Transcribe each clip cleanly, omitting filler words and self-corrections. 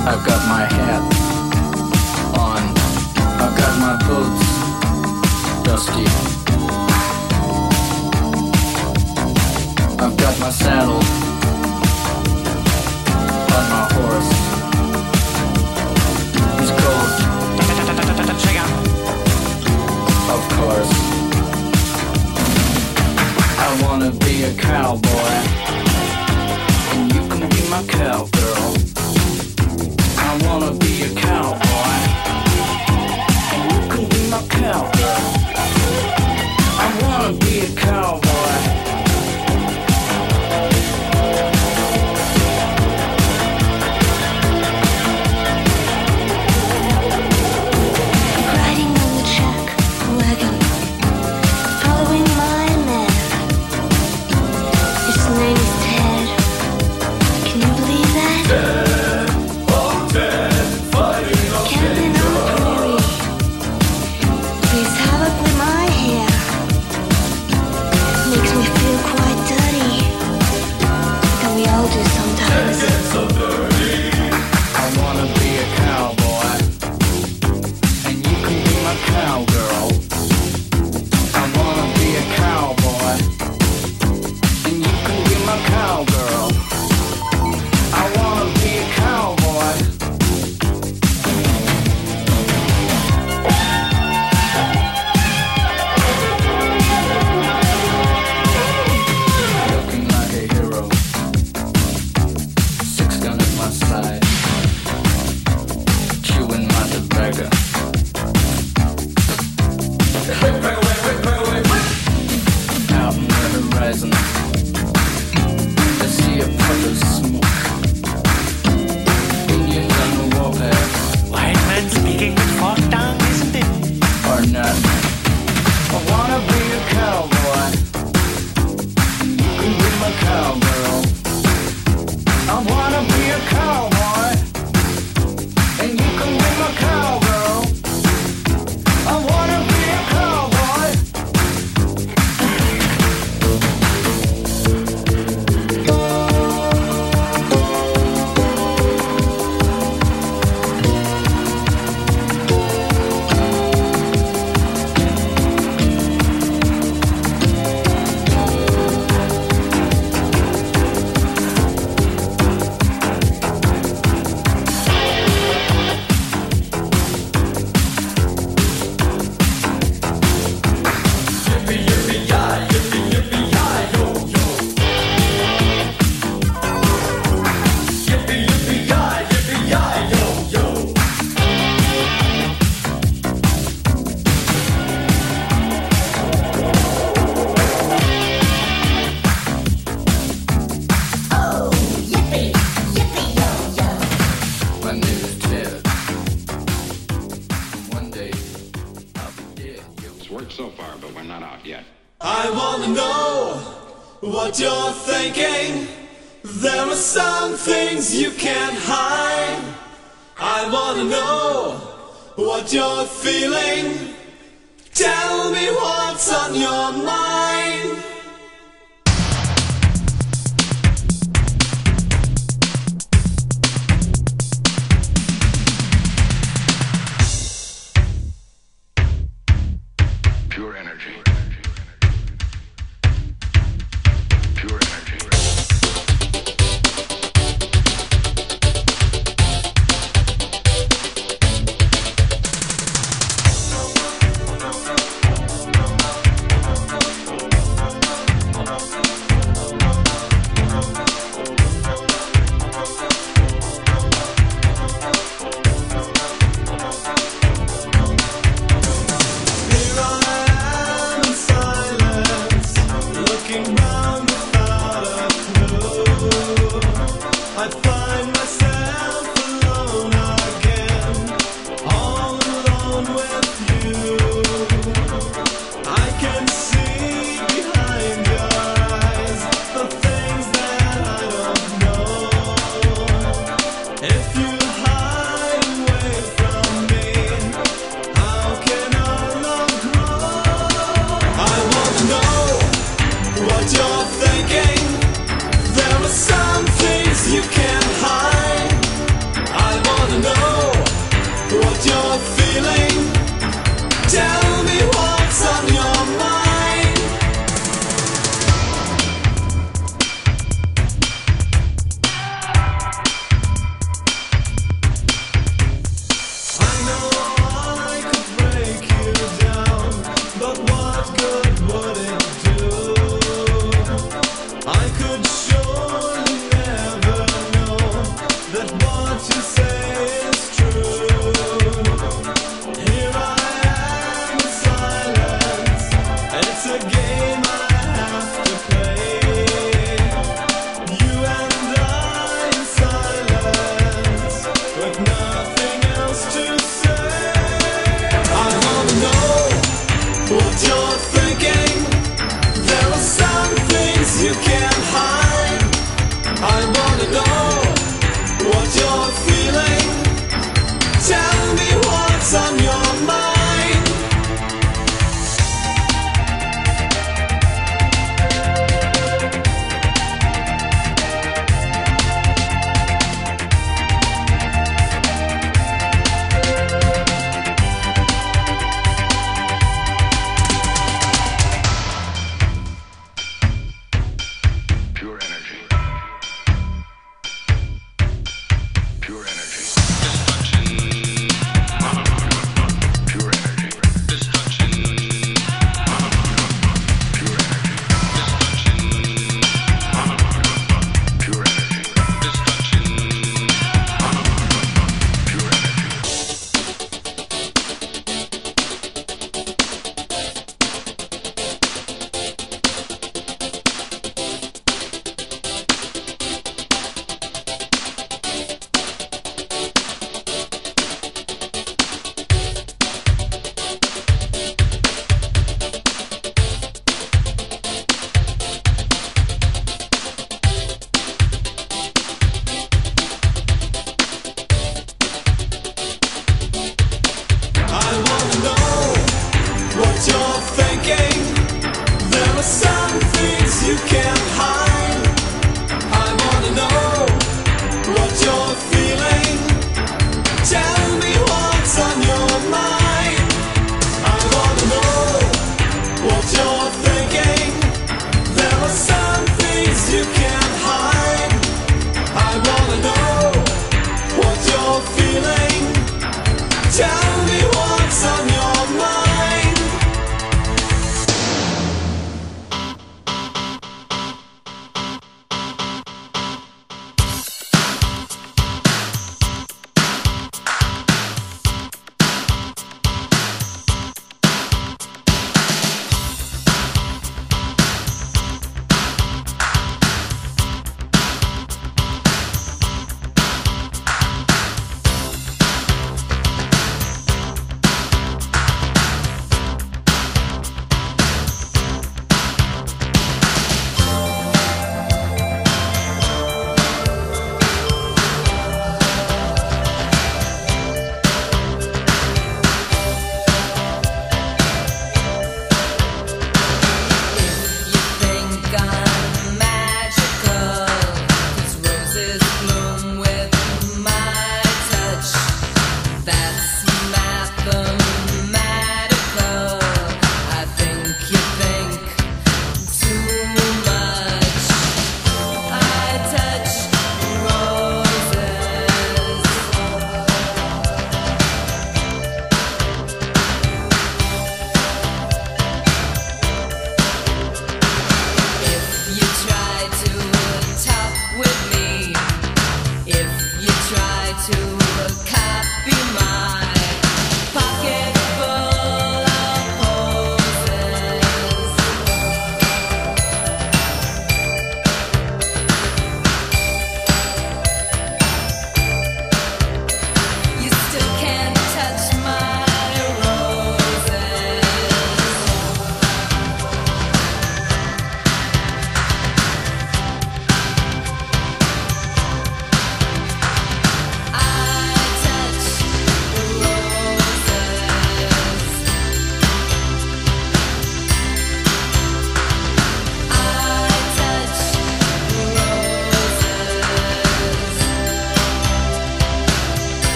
I've got my hat on. I've got my boots dusty. I've got my saddle on my horse. He's cold. Of course. I wanna be a cowboy, and you can be my cowgirl. I wanna be a cowboy, and you can be my cowgirl. I wanna be a cowboy. Riding on the track wagon, following my man. His name is Ted. Can you believe that? Ted, oh Ted, fighting on Camping on the prairie. Plays havoc with my hair. Makes me feel quite dirty. That we all do sometimes. Get so dirty. I wanna be a cowboy, and you can be my cowgirl. I wanna be a cowboy, and you can be my cowgirl. I wanna be a cowboy. Looking like a hero, six gun at my side, chewing my tobacco. Out in the horizon, I see a puff of smoke. Indians on the warpath White man speaking with fork tongue, isn't it? are not. I wanna be a cowboy, and you can be my cowgirl. I wanna be a cowboy, and you can be my cowgirl. I wanna be a cowboy. Yippee, yippee, yi, yippee, yippee, yi, yo, yo. Yippee, yippee, yi, yo, yo. My name is Ted. One day I'll be dead. It's worked so far, but we're not out yet. I wanna know what you're thinking. There are some things you can't hide. I wanna know what you're feeling. Tell me what's on your mind. Pure energy. Pure energy.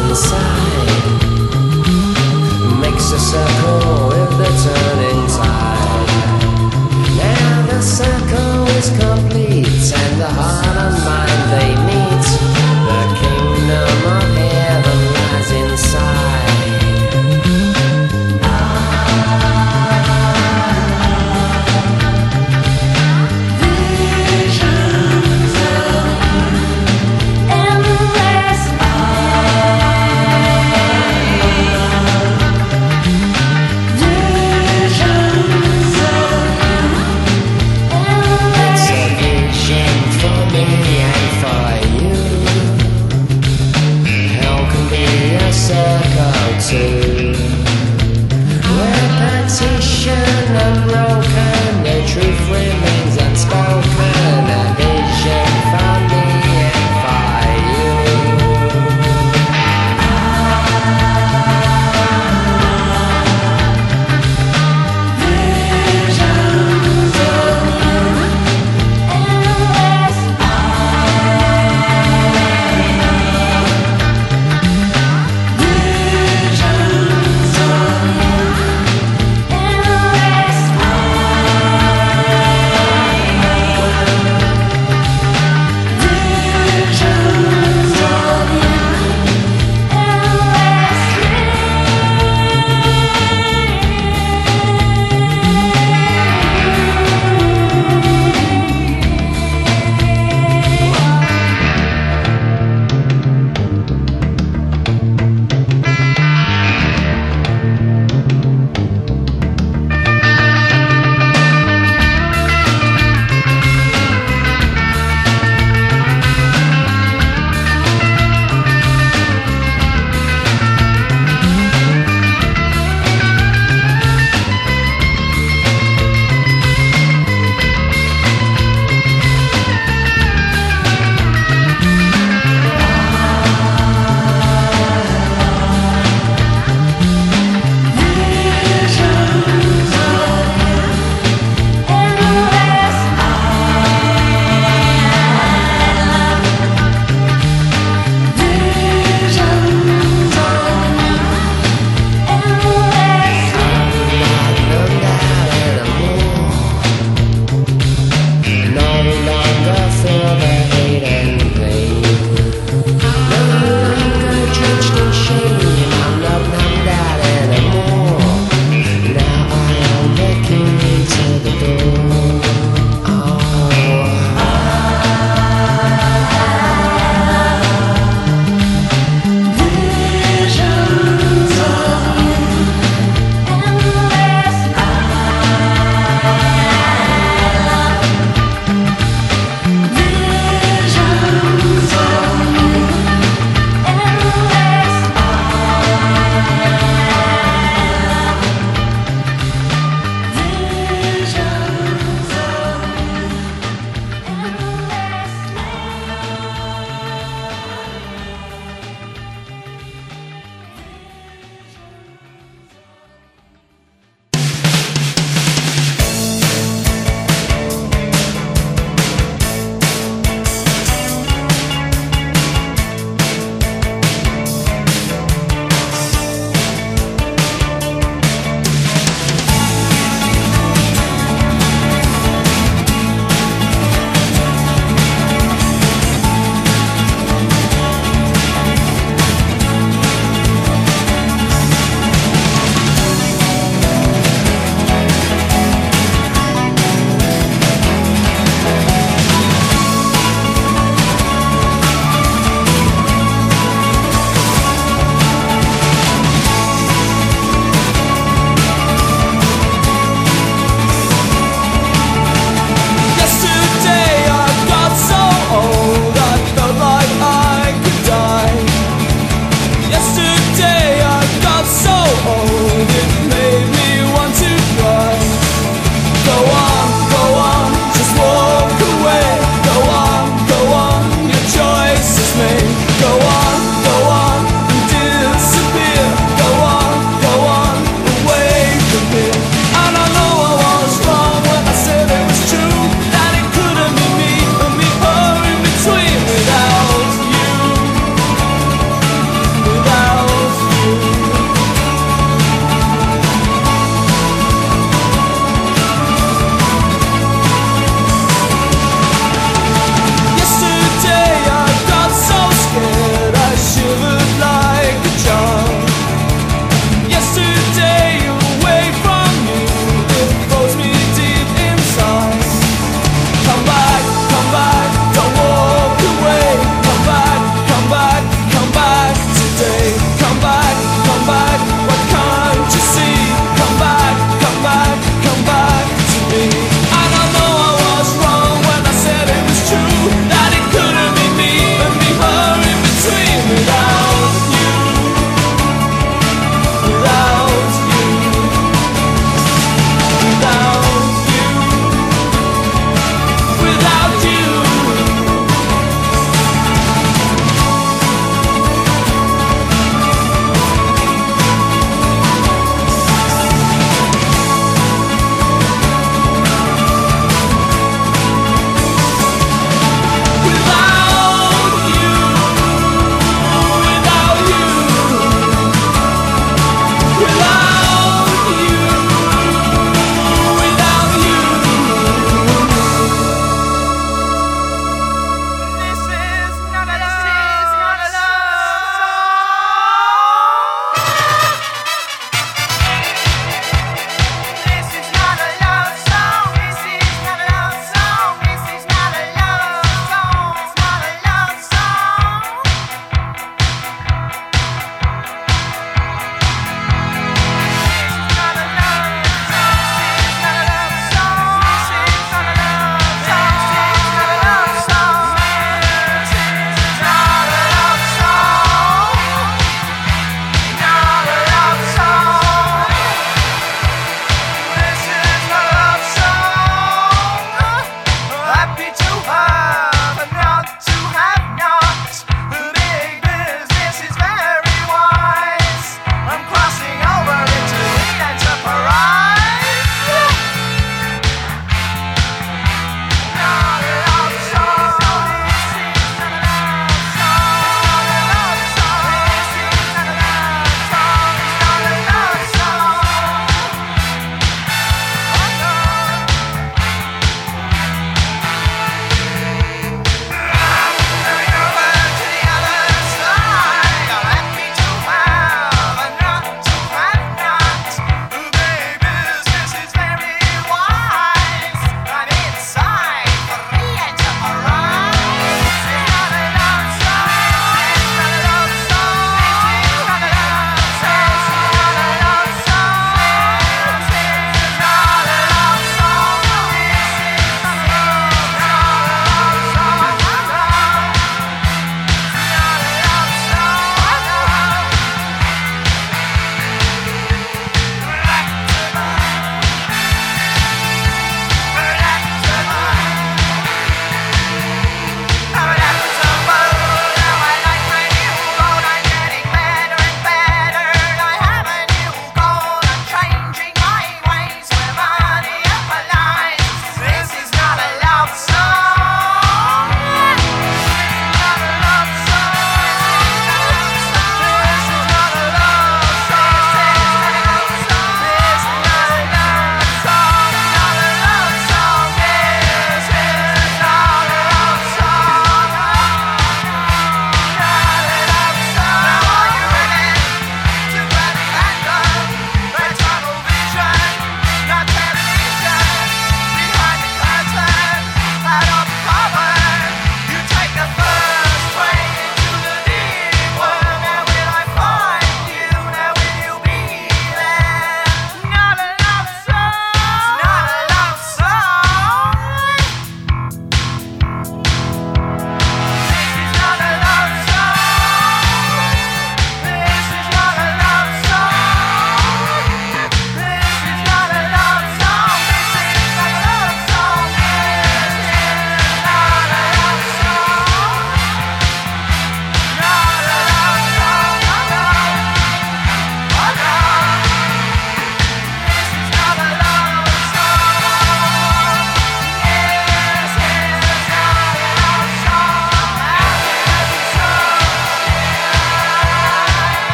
inside. Makes a circle with the turning tide. Now the circle is complete, and the heart and mind they meet. The kingdom of heaven lies inside. Repetition unbroken, the truth remains unspoken. A vision for me and for you. Visions of endless visions.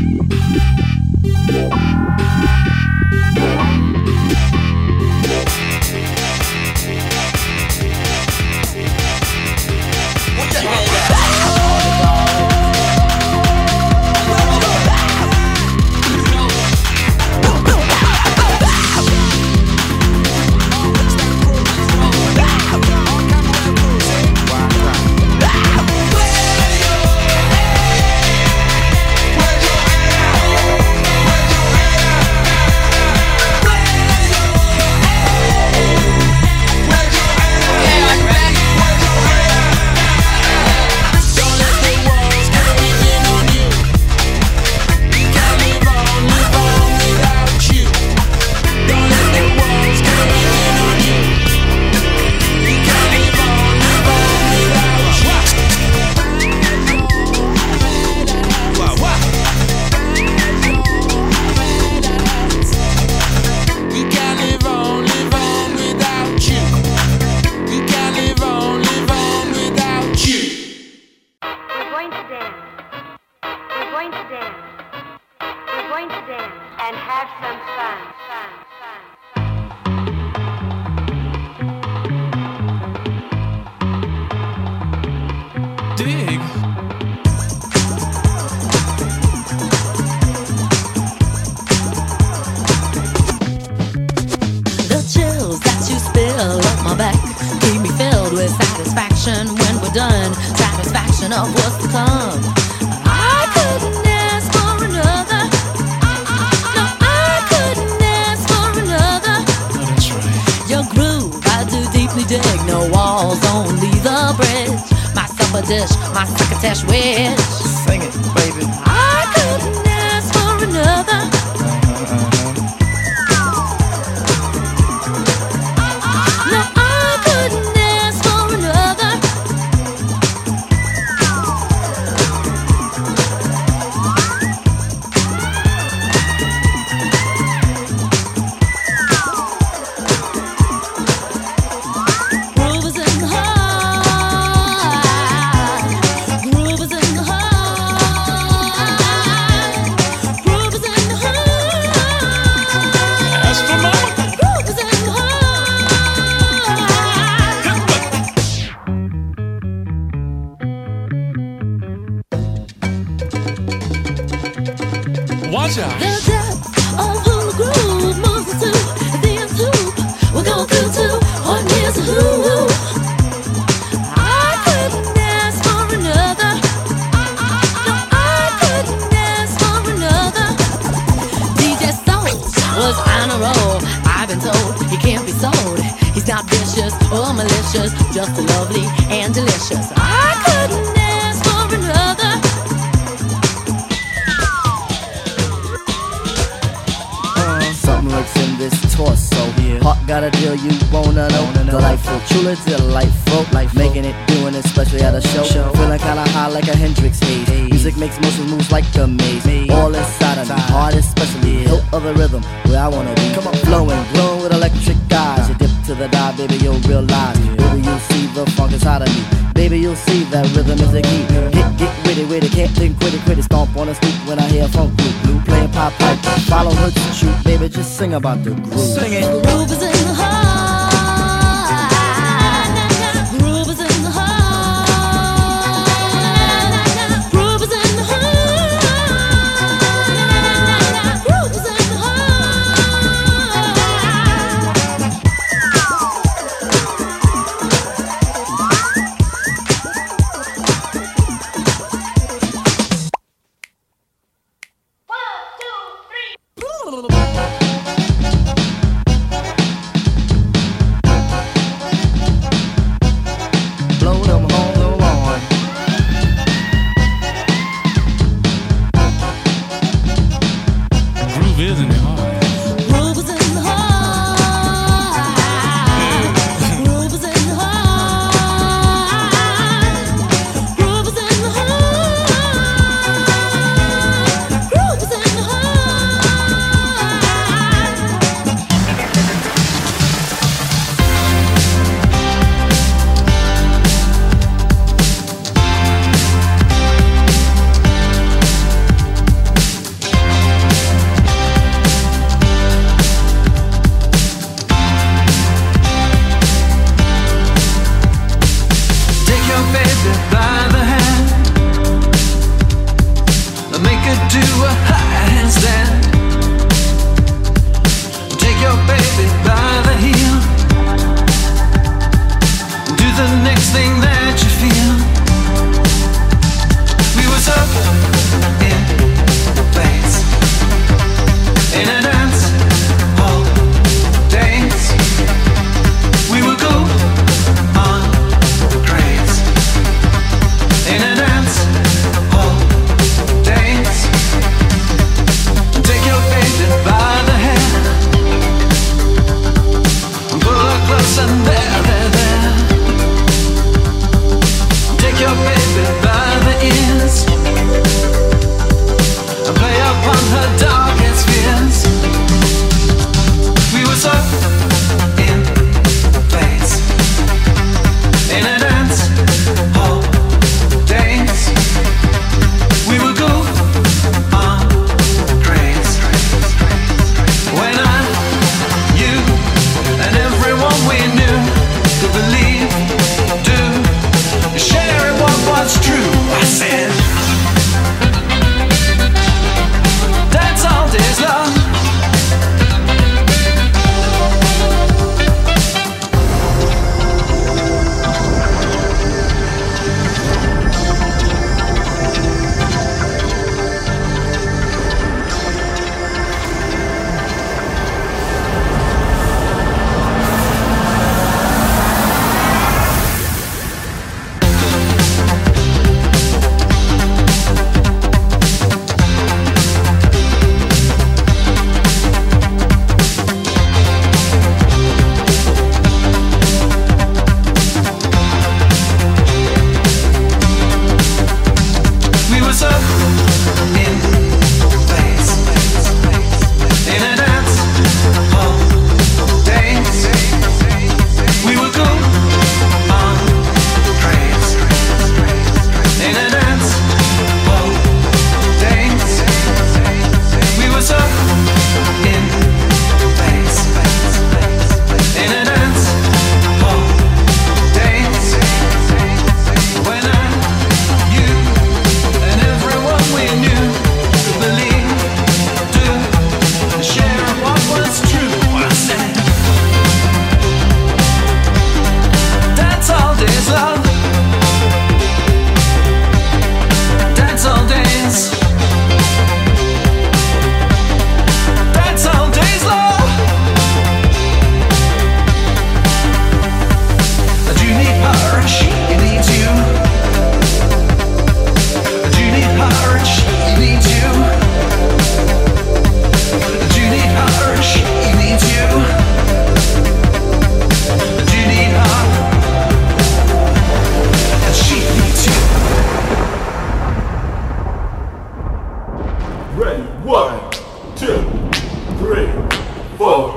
About the groove. Sing it. The groove is in the heart. The groove is in the heart. The groove is in the heart. The groove is in the make her do a handstand. Take your baby by the heel. Do the next thing that you feel. We was up in place, in a dance hall dance. We would go on craze, in a dance hall dance. Take your baby by the hand, pull her close and there. Take your baby by the ears and play upon her darkest fears. We were so in place, in a dance hall dance. We would go on craze when you, and everyone we knew could believe, do, sharing what was true. I said, that's all days long. We was up in place, in a dance hall dance. We would go on craze, in a dance hall dance. We was up in place, in a dance hall dance. When you, and everyone we knew could believe, do, share what was true. I said, that's all days long. That's all days. That's all days long. Do you need her? She needs you. Do you need her? She needs you. Do you need her? She needs you. Do you need her? And she needs you. Ready, 1, 2, 3, 4.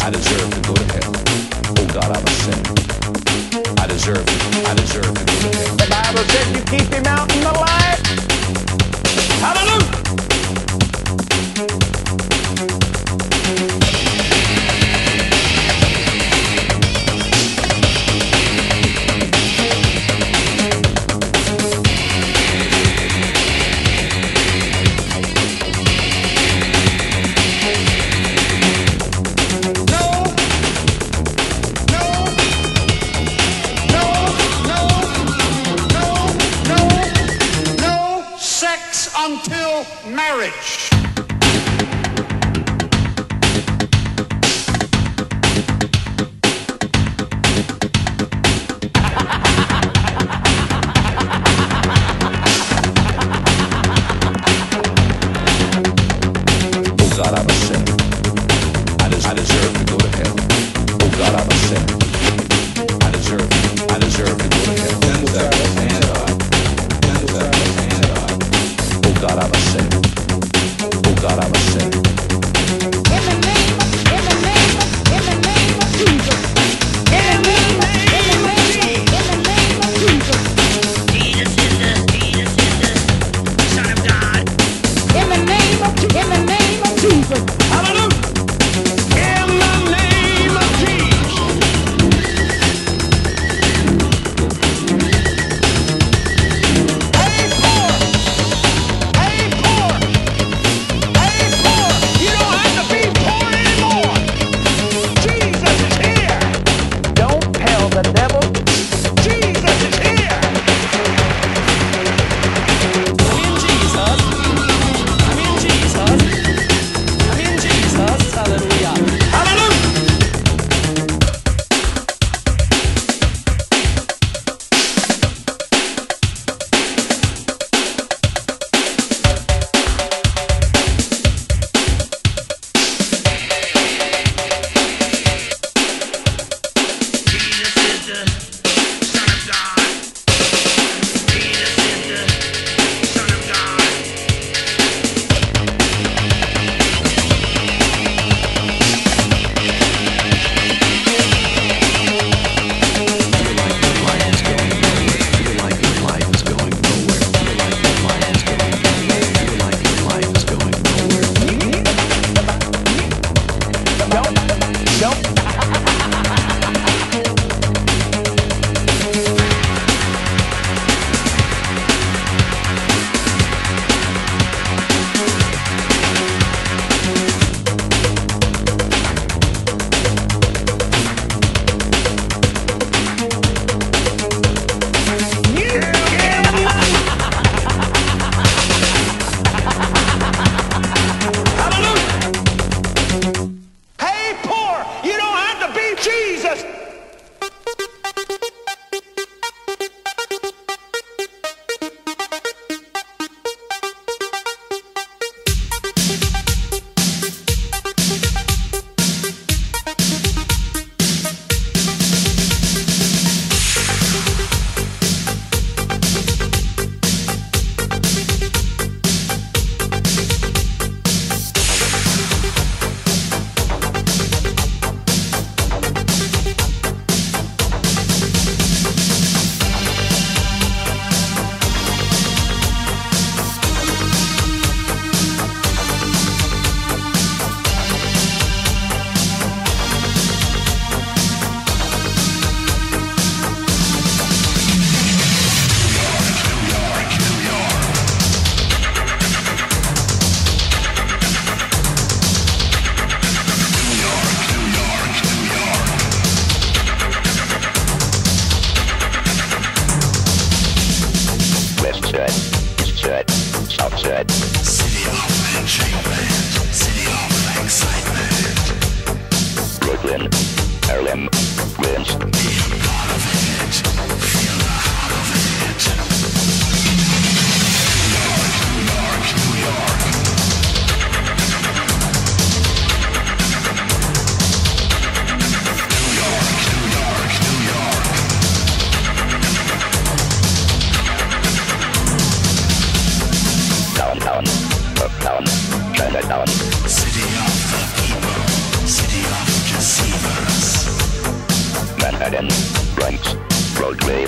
I deserve to go to hell. Oh God, I'm a sinner. I deserve to go to hell. The Bible said you keep him out in the light. Hallelujah. Until marriage. Oh God, I'm a sinner. I deserve to go to hell. Oh God, I'm a sinner. I deserve to go to hell. Oh God, I'm a sinner. Oh God, I'm a sinner. In the name of Jesus. In the name of Jesus. Jesus is the Son of God. In the name of Jesus. Hallelujah. In the name of Jesus. Hey, poor. Hey, poor. Hey, poor. You don't have to be poor anymore. Jesus is here. Don't tell the devil. Jesus is here. I'm in Jesus. I'm in Jesus. I'm in Jesus. Hallelujah. Hallelujah. Hey, poor. You don't have to be Jesus. City of enchantment, city of excitement. Brooklyn, Harlem, Queens. Be a part of it, feel the heart of it. New York, New York. New York, New York, New York. Downtown, uptown, Chinatown. City of the people, city of casino. Manhattan, Bronx, Broadway.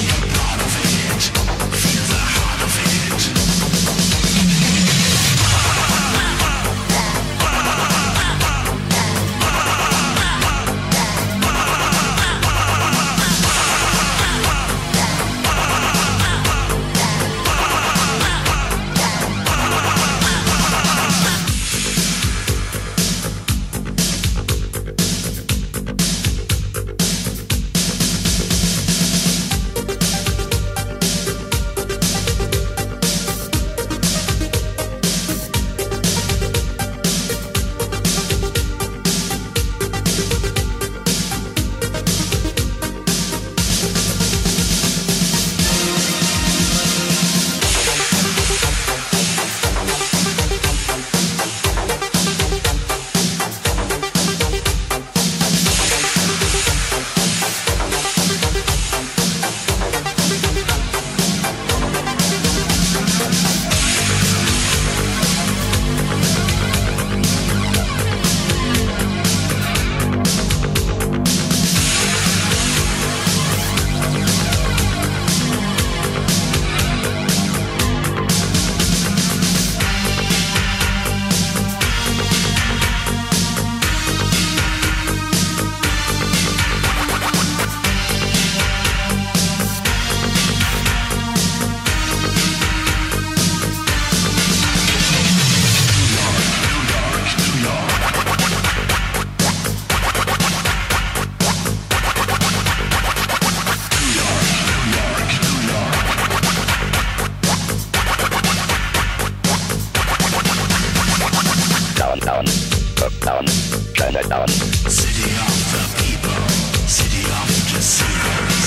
Uptown, Chinatown. City of the people, city of casinos.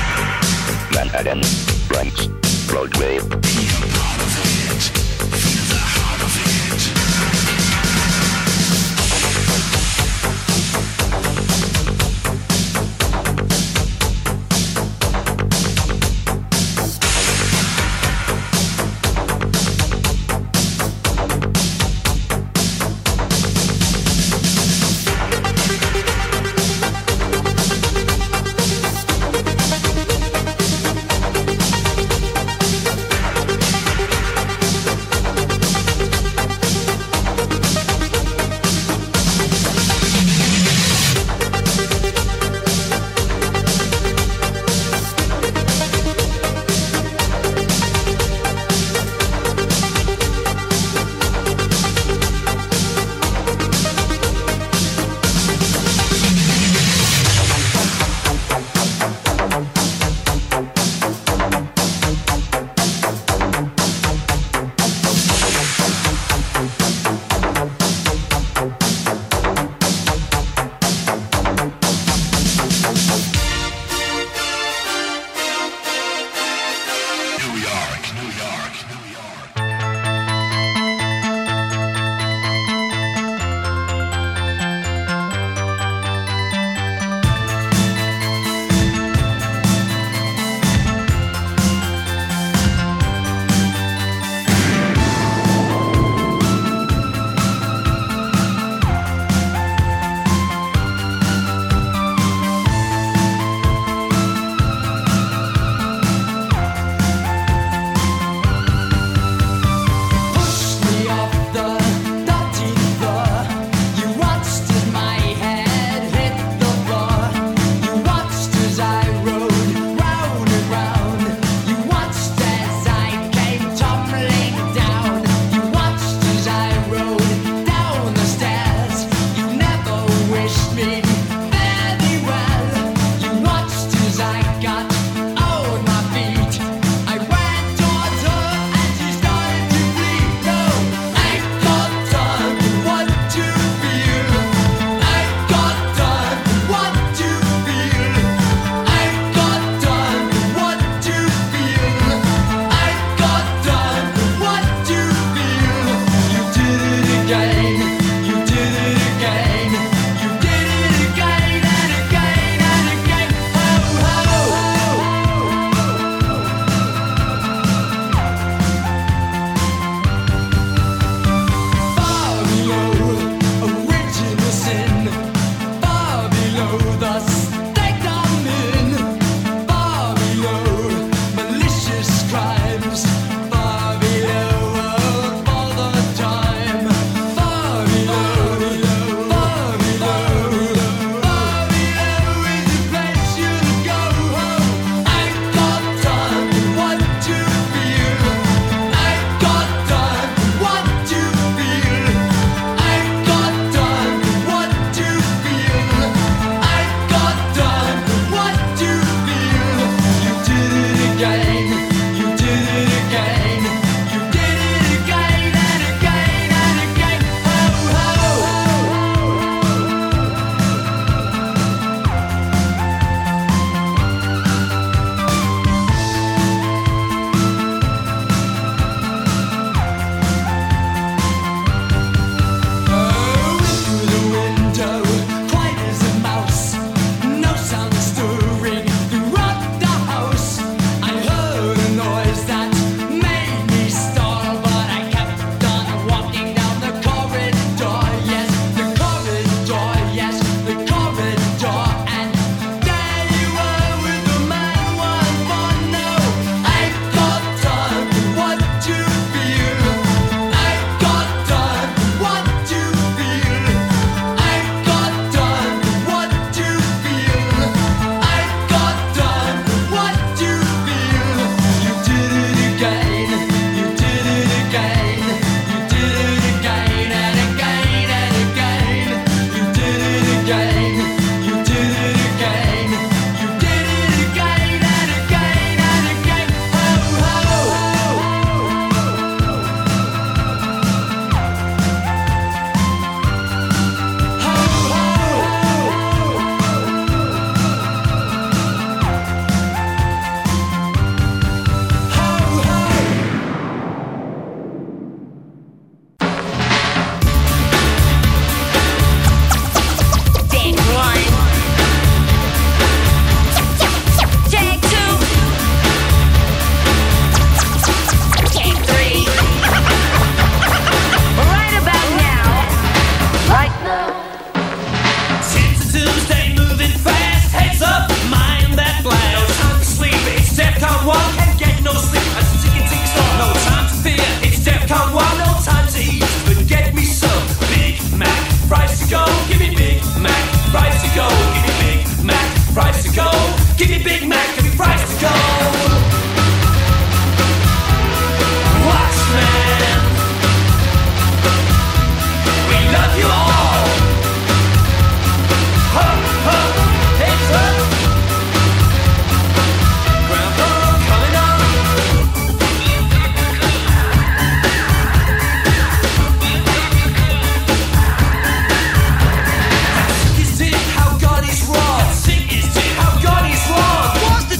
Manhattan, Bronx, Broadway. Be a part of it, feel the heart of it. Give me Big Mac, give me fries to go. Watchmen, we love you all. Hup, hup, heads up. Grandpa coming up. Is it how God is wrong? How God is wrong? What's the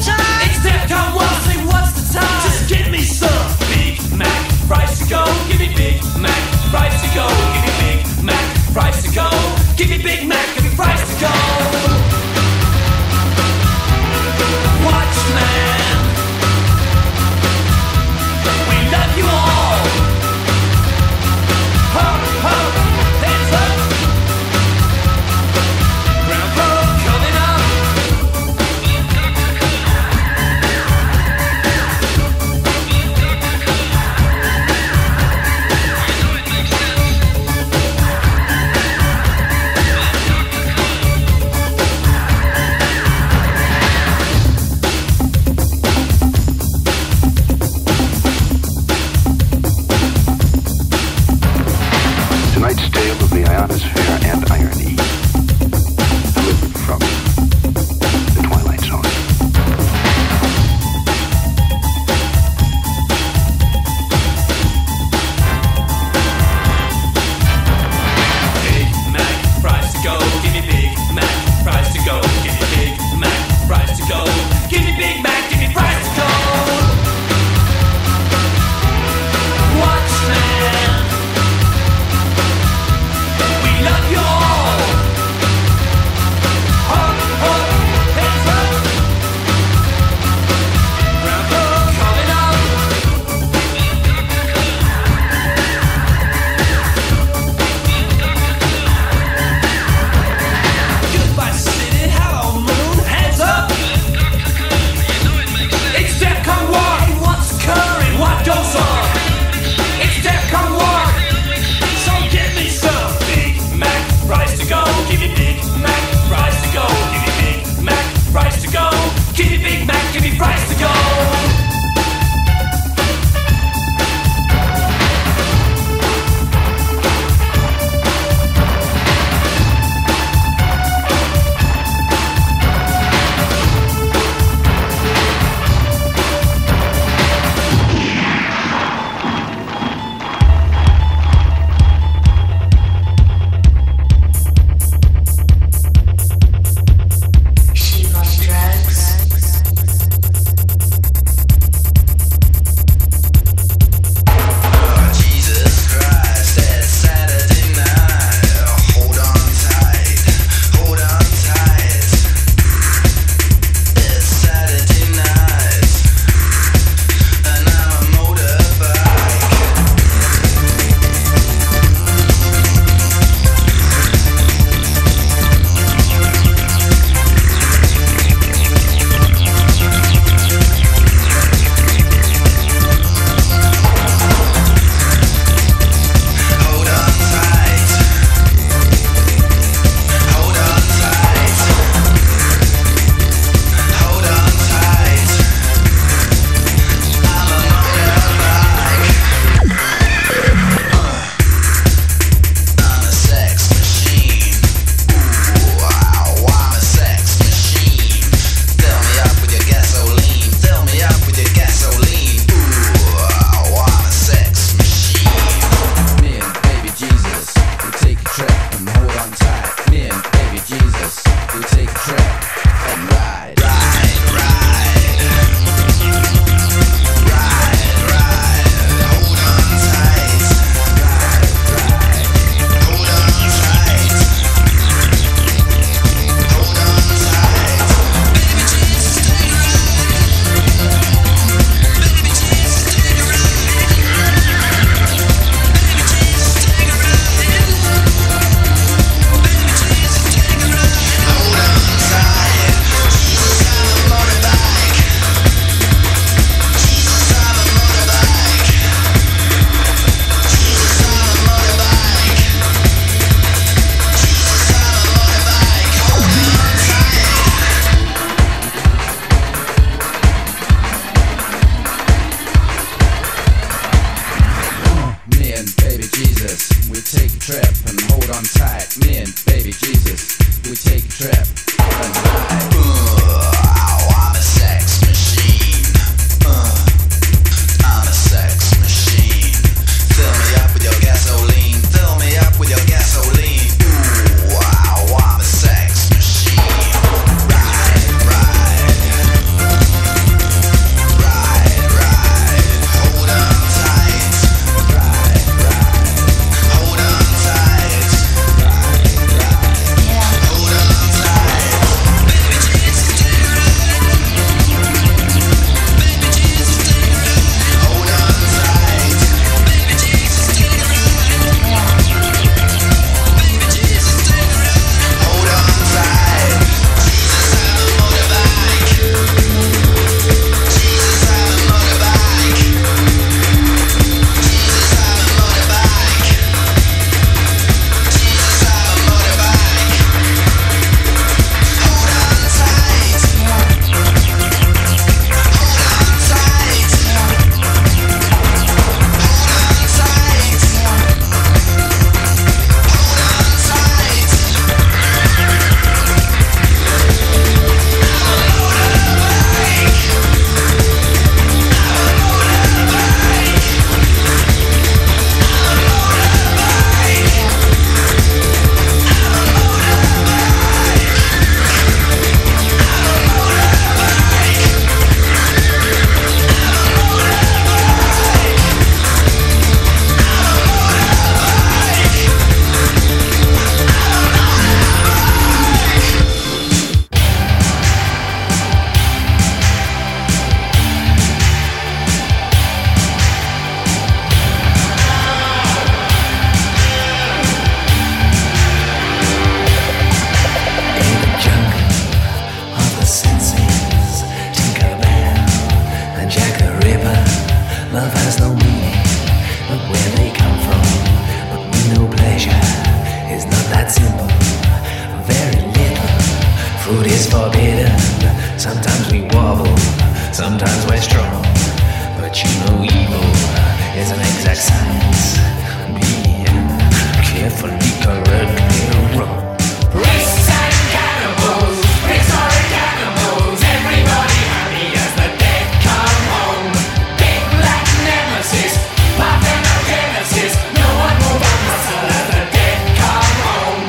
simple, very little. Food is forbidden. Sometimes we wobble, sometimes we're strong. But you know evil is an exact science. Be carefully correctly wrong. Priests and cannibals, prehistoric animals, everybody happy as the dead come home. Big black nemesis, parthenogenesis, no one move on muscle as the dead come home.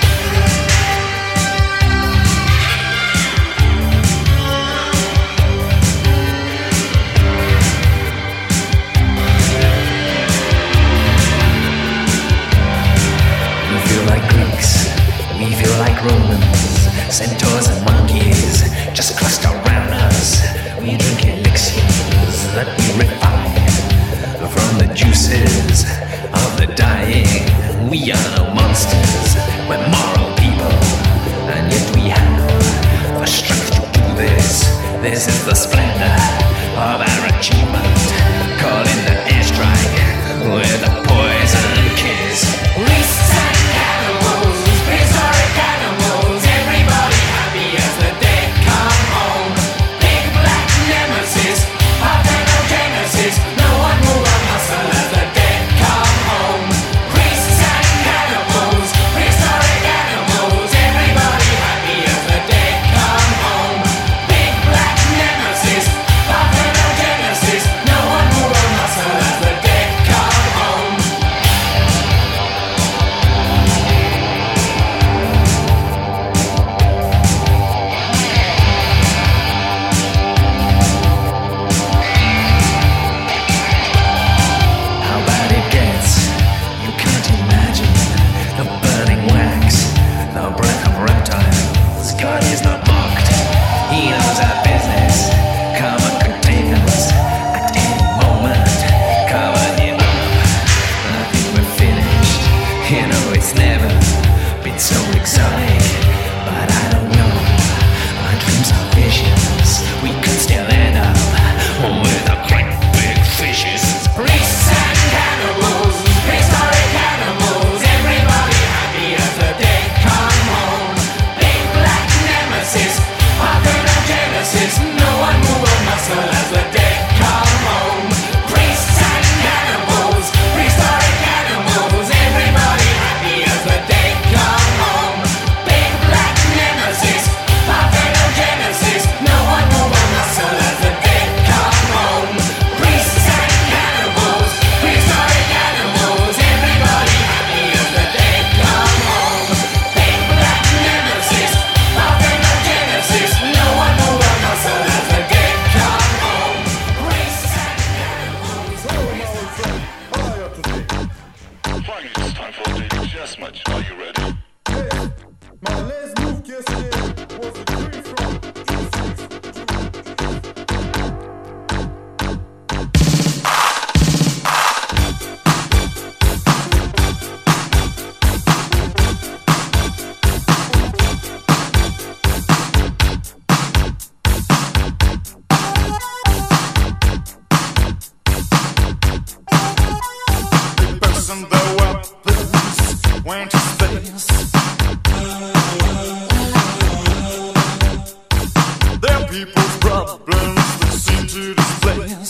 We feel like Greeks, we feel like Romans, centaurs and monkeys just cluster around us. We drink elixirs that we refine from the juices of the dying. We are no monsters, we're moral people, and yet we have the strength to do this. This is the splendor of our achievement. Call in the airstrike with a poison kiss. Priests and cannibals, prehistoric animals, everybody happy as the dead come home. Big black nemesis, parthenogenesis, no one move on muscle as the dead come home. Priests and cannibals, prehistoric animals, everybody happy as the dead come home. Big black nemesis, parthenogenesis, no one move on muscle as the dead come home. How bad it gets, you can't imagine. The burning wax, the breath of reptiles. God is not mocked, he knows our business. Karma could take us at any moment. Cover him up, I think we're finished. You know it's never been so exotic, but I don't know. Our dreams are vicious, we could still end up with a great big fishes. Priests and cannibals, prehistoric animals, everybody happy as the dead come home. Big black nemesis, parthenogenesis, no one move on muscle as the dead come home. Priests and cannibals, prehistoric animals, everybody happy as the dead come home. Big black nemesis, parthenogenesis, no one move on muscle as the dead come home. Priests and cannibals, prehistoric animals, everybody happy as the dead come home. Big black nemesis, parthenogenesis, no one move on muscle as the dead come home. Priests and cannibals. Finally, it's time for a daily chess match. Are you ready? My last move yesterday was a queen from Person the weapons went to space. Their people's problems that seem to displace.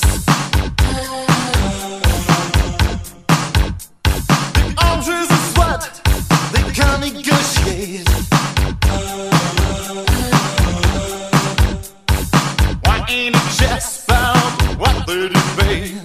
The arms raise a sweat, they can't negotiate. Why ain't it just about what they debate?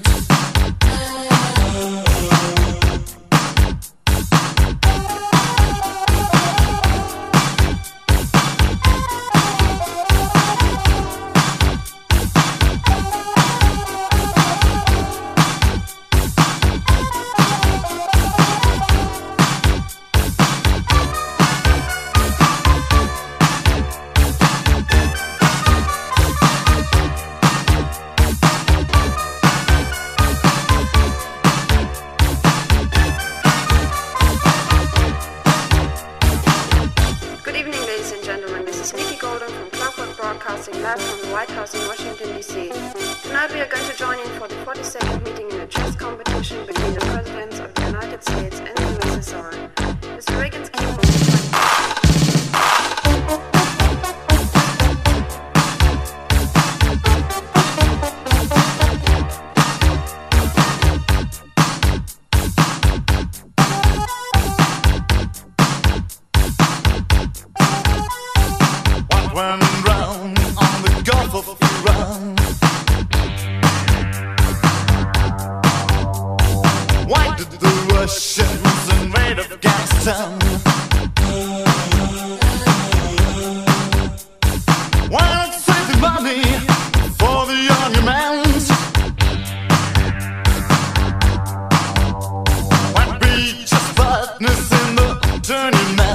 broadcasting live from the White House in Washington, D.C. Tonight we are going to join in for the 42nd meeting in a chess competition between the presidents of the United States and the USSR. Mr. Reagan's keyboard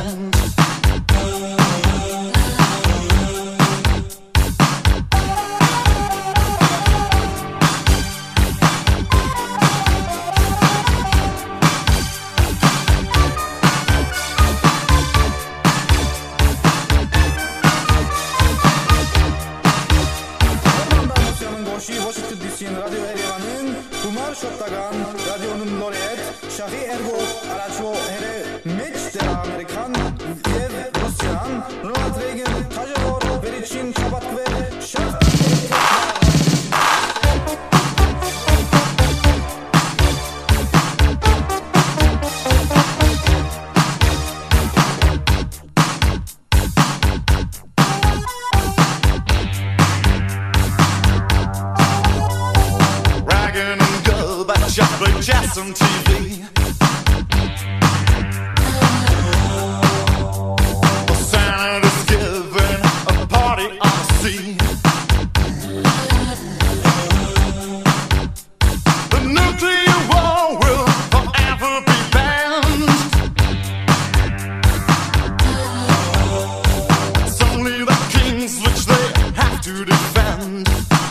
defend. 워싱턴 DC는 라디오 에리와는 부말 쇼다간 라디오는 노래et 샤히 에르고 아라초 헤레 메치데라 아메리칸 예브 루시안 로나드 레이건 타조로 베리친 차바트베 샤 Chocolate jazz on TV. The Santa's giving a party on the sea. The nuclear war will forever be banned. It's only the kings which they have to defend.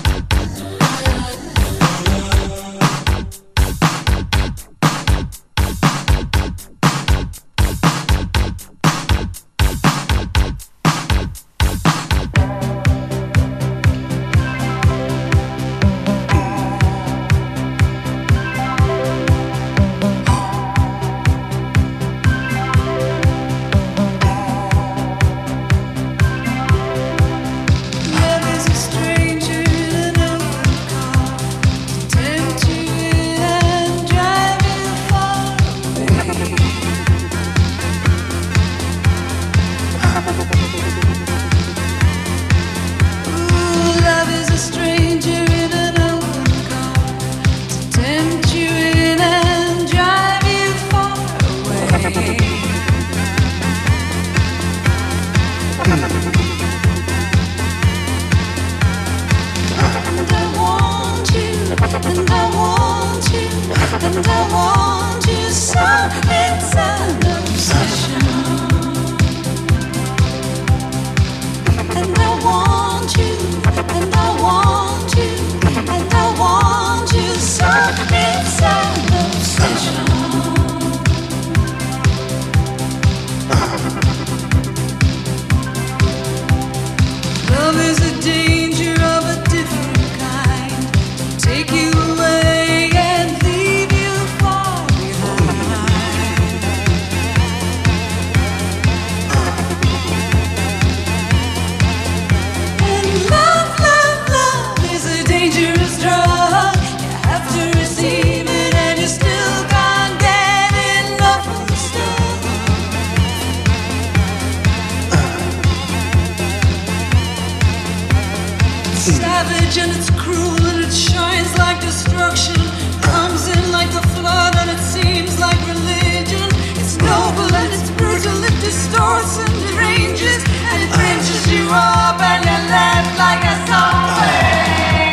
Savage and it's cruel and it shines like destruction. Comes in like the flood and it seems like religion. It's noble and it's brutal, it distorts and deranges, and it pinches you up and you're left like a zombie.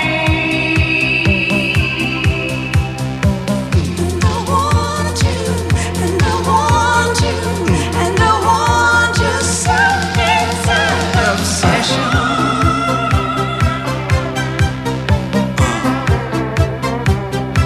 And I want you, and I want you, and I want you so. It's an obsession.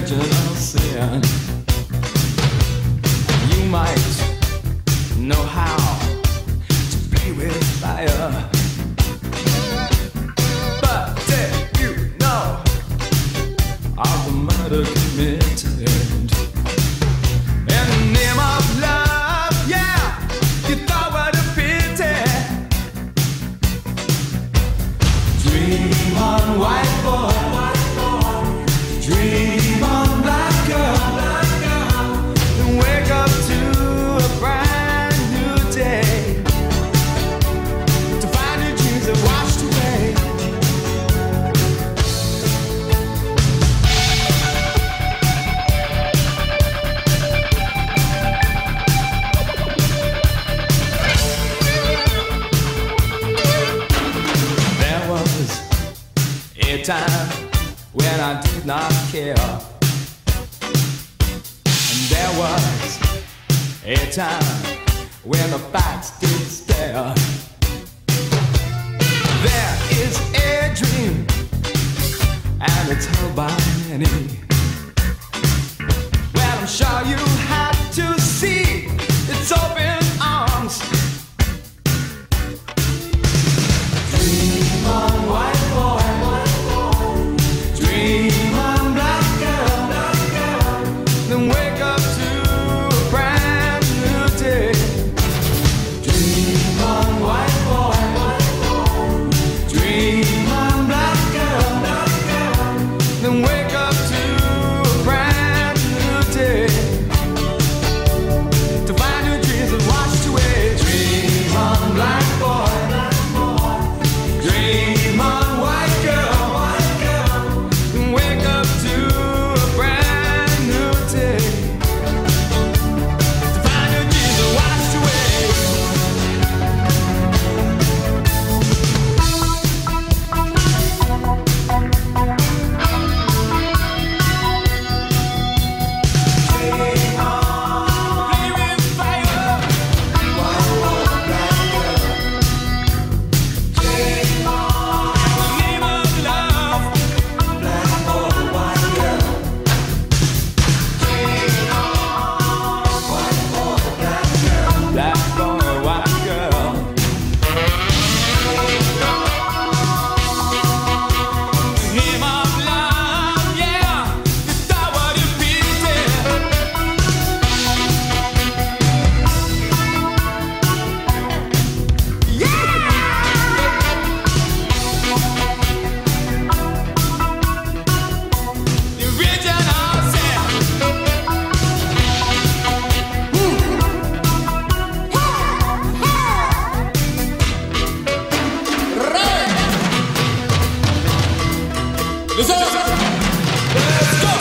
original sin. You might know how to play with fire, but did you know of the murder committed in the name of love? Yeah, you thought what a pity. Dream on, white boy. Dream on, black girl. And wake up to a brand new day, to find your dreams are washed away. There was a time when I did not care, and there was a time when the facts did stare. There is a dream, and it's held by many. Well, I'm sure you had to see its open arms. Dream on, white boy. Dream on, black girl. Then wake up to a brand new day. Dream on, white boy. Dream on, black girl. Then wake up to a brand new day, to find your dreams are washed away. Dream on, black boy. Dream on, white girl. Wake up to a brand new day, to find your dreams are washed away. Dream on, play with fire. White boy, black girl. Dream on, in the name of love. Black boy, white girl. Dream on, white boy, black girl. Black boy, white girl. Name of love, yeah. You thought what you pity. The original sin. Let's go.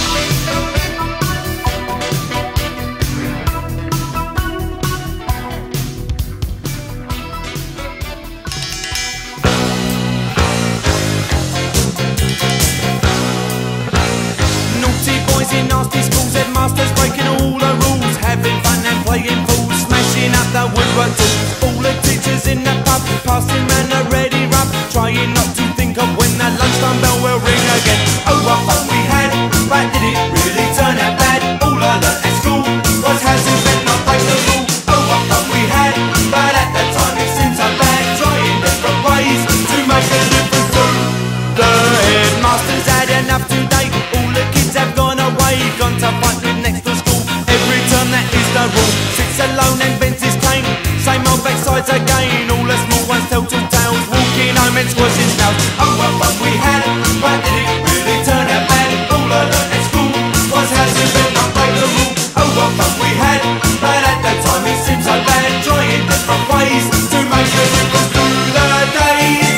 Naughty boys in nasty schools, headmasters breaking all the rules, having fun and playing fools, smashing up the woodwork tools. All the teachers in the pub, passing round the ready rub, trying not to think of when the lunchtime bell will ring again. Oh, what fun we had, but did it really turn out bad? All I learnt at school was how to bend, not break the rule. Oh, what fun we had, but at the time it seemed so bad, trying different ways to make a difference too. The headmasters had enough today. All the kids have gone away, gone to fight with next to school. Every term that is the rule. Sits alone and bends his cane. Same old backsides again. All the small ones tell two tales, walking home and squashing snails. Oh, what fun we had, but did it really turn out bad? All I learnt at school was how to bend, not break the rule. Oh, what fun we had, but at the time it seemed so bad, trying different ways to make a difference through the days.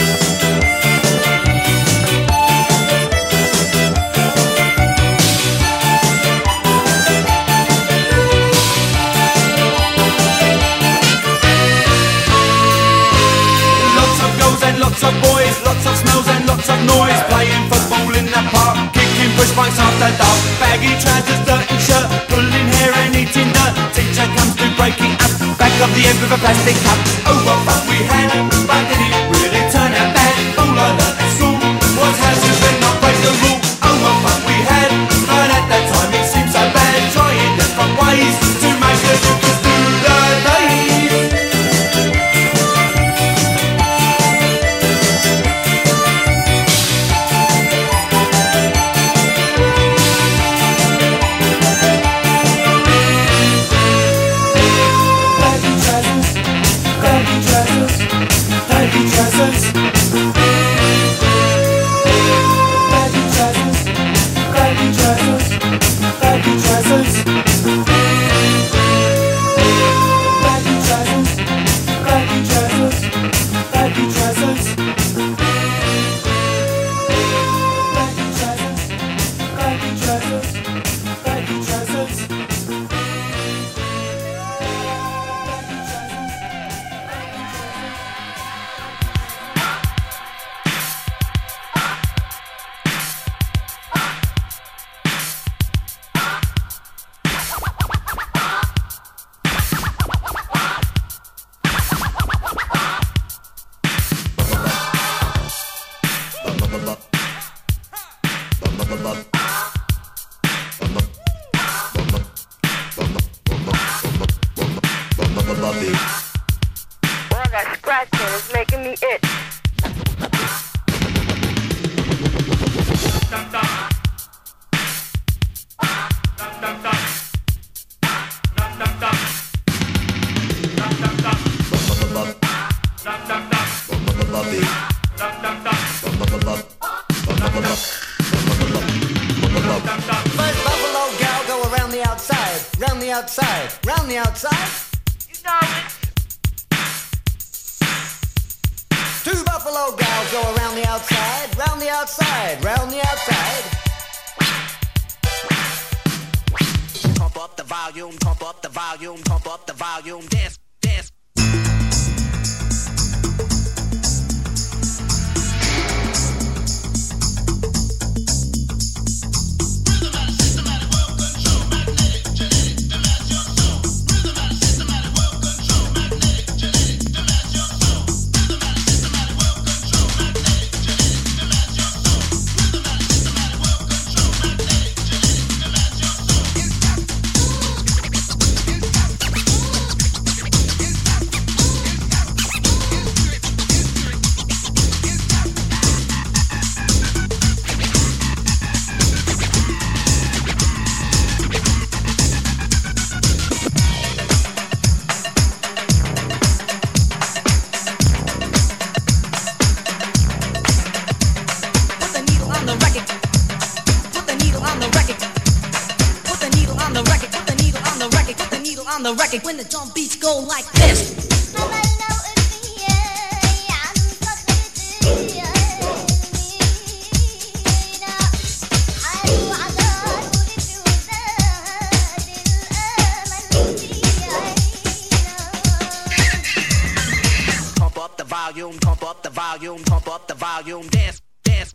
Lots of girls and lots of boys, lots of smells and lots of noise, playing football in the park, kicking push bikes after dark, baggy trousers, dirty shirt, pulling hair and eating dirt. Teacher comes to breaking up, back of the end with a plastic cup. Oh, what fun we had, but did it really turn out bad? All I learnt at school was how to bend, not break the rule. Oh, what fun we had, When the drum beats go like this. Pump up the volume, pump up the volume, pump up the volume, dance, dance.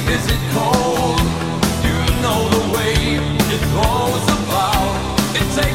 It takes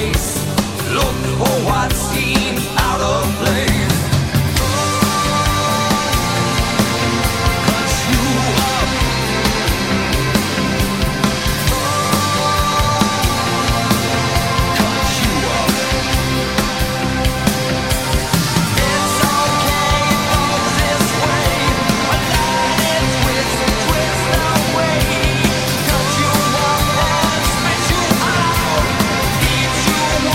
face. Look for what seems out of place. Cut you up. Cut you up. It's okay, it goes this way. A line is twist away. Cut you up and spit you out. Eat you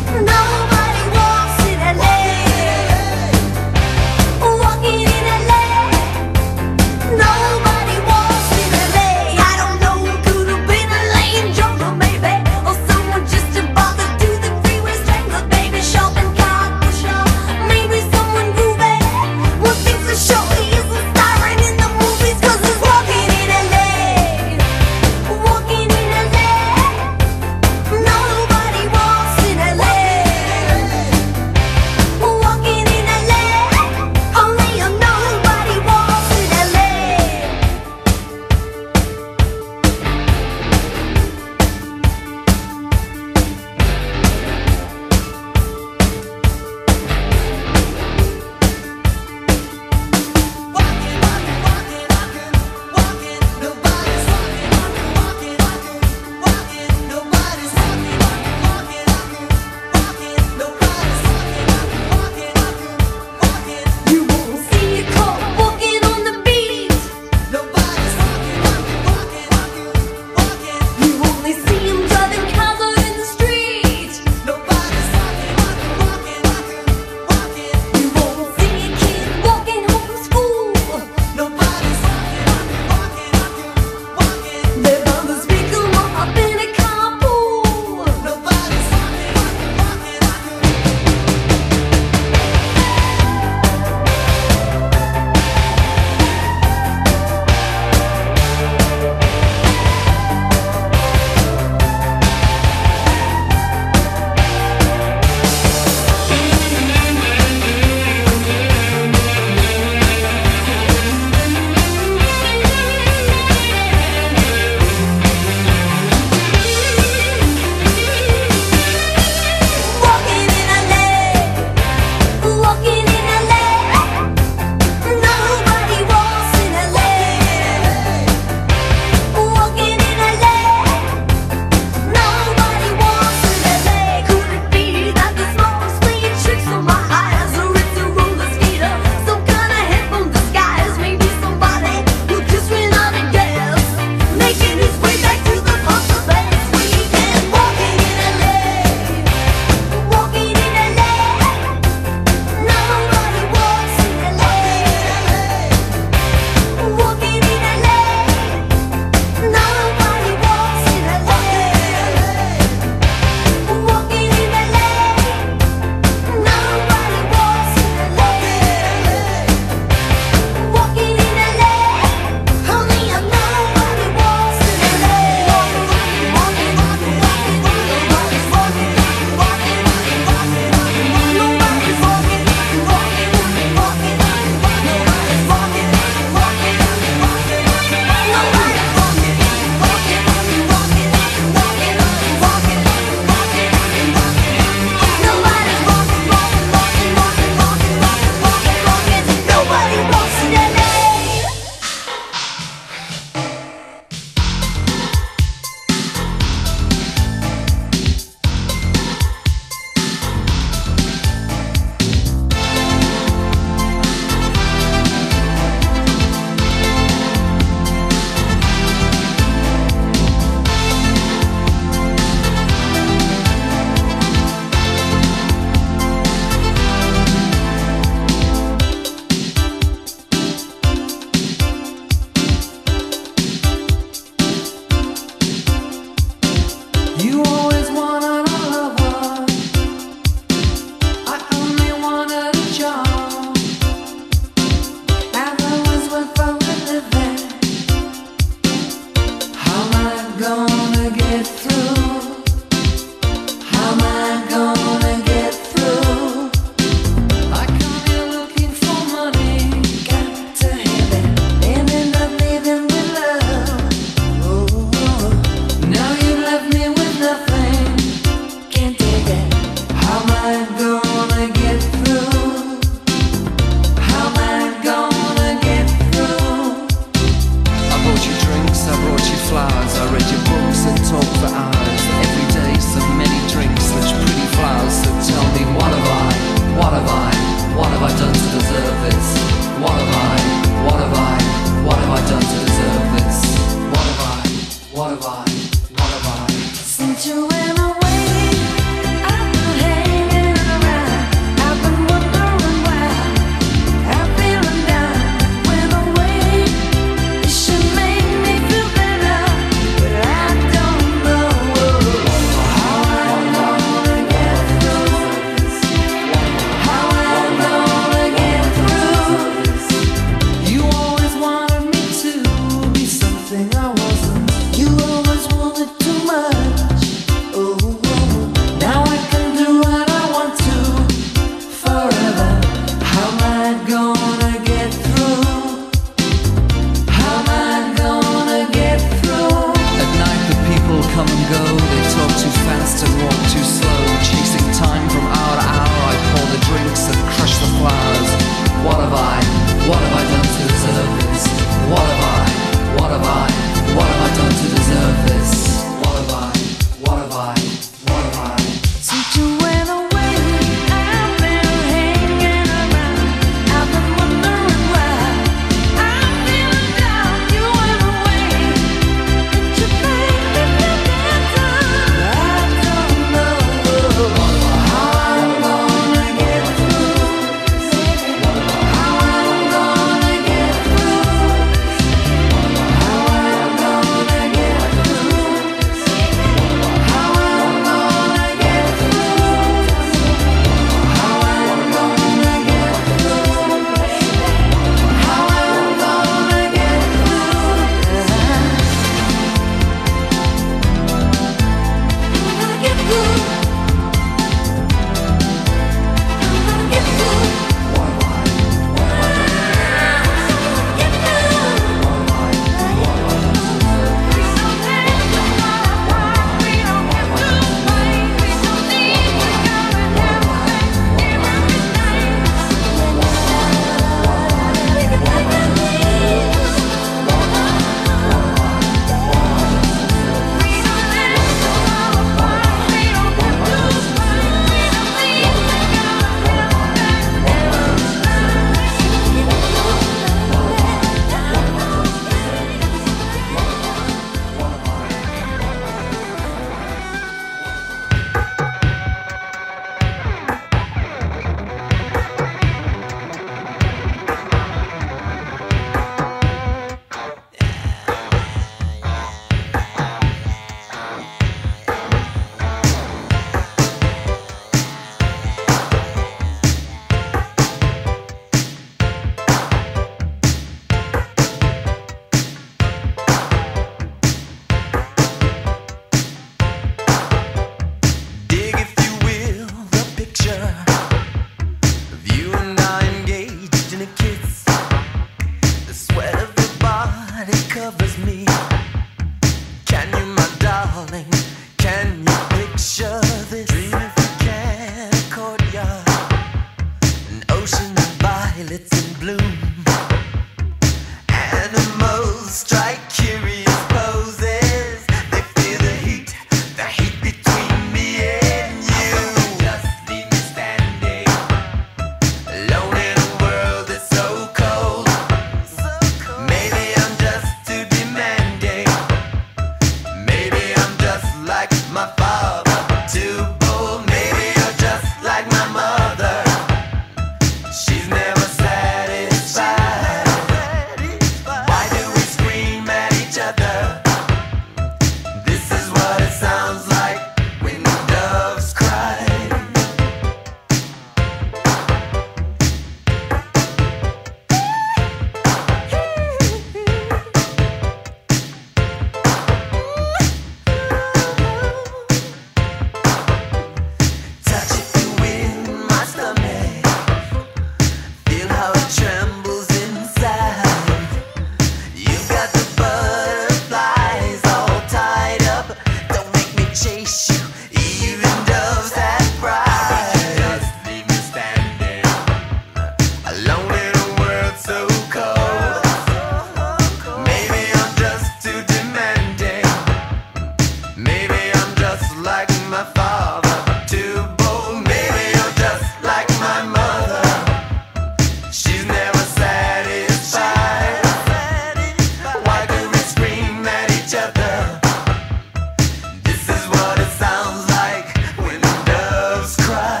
my father, too bold. Maybe you're just like my mother. She's never satisfied. Why do we scream at each other? This is what it sounds like when doves cry.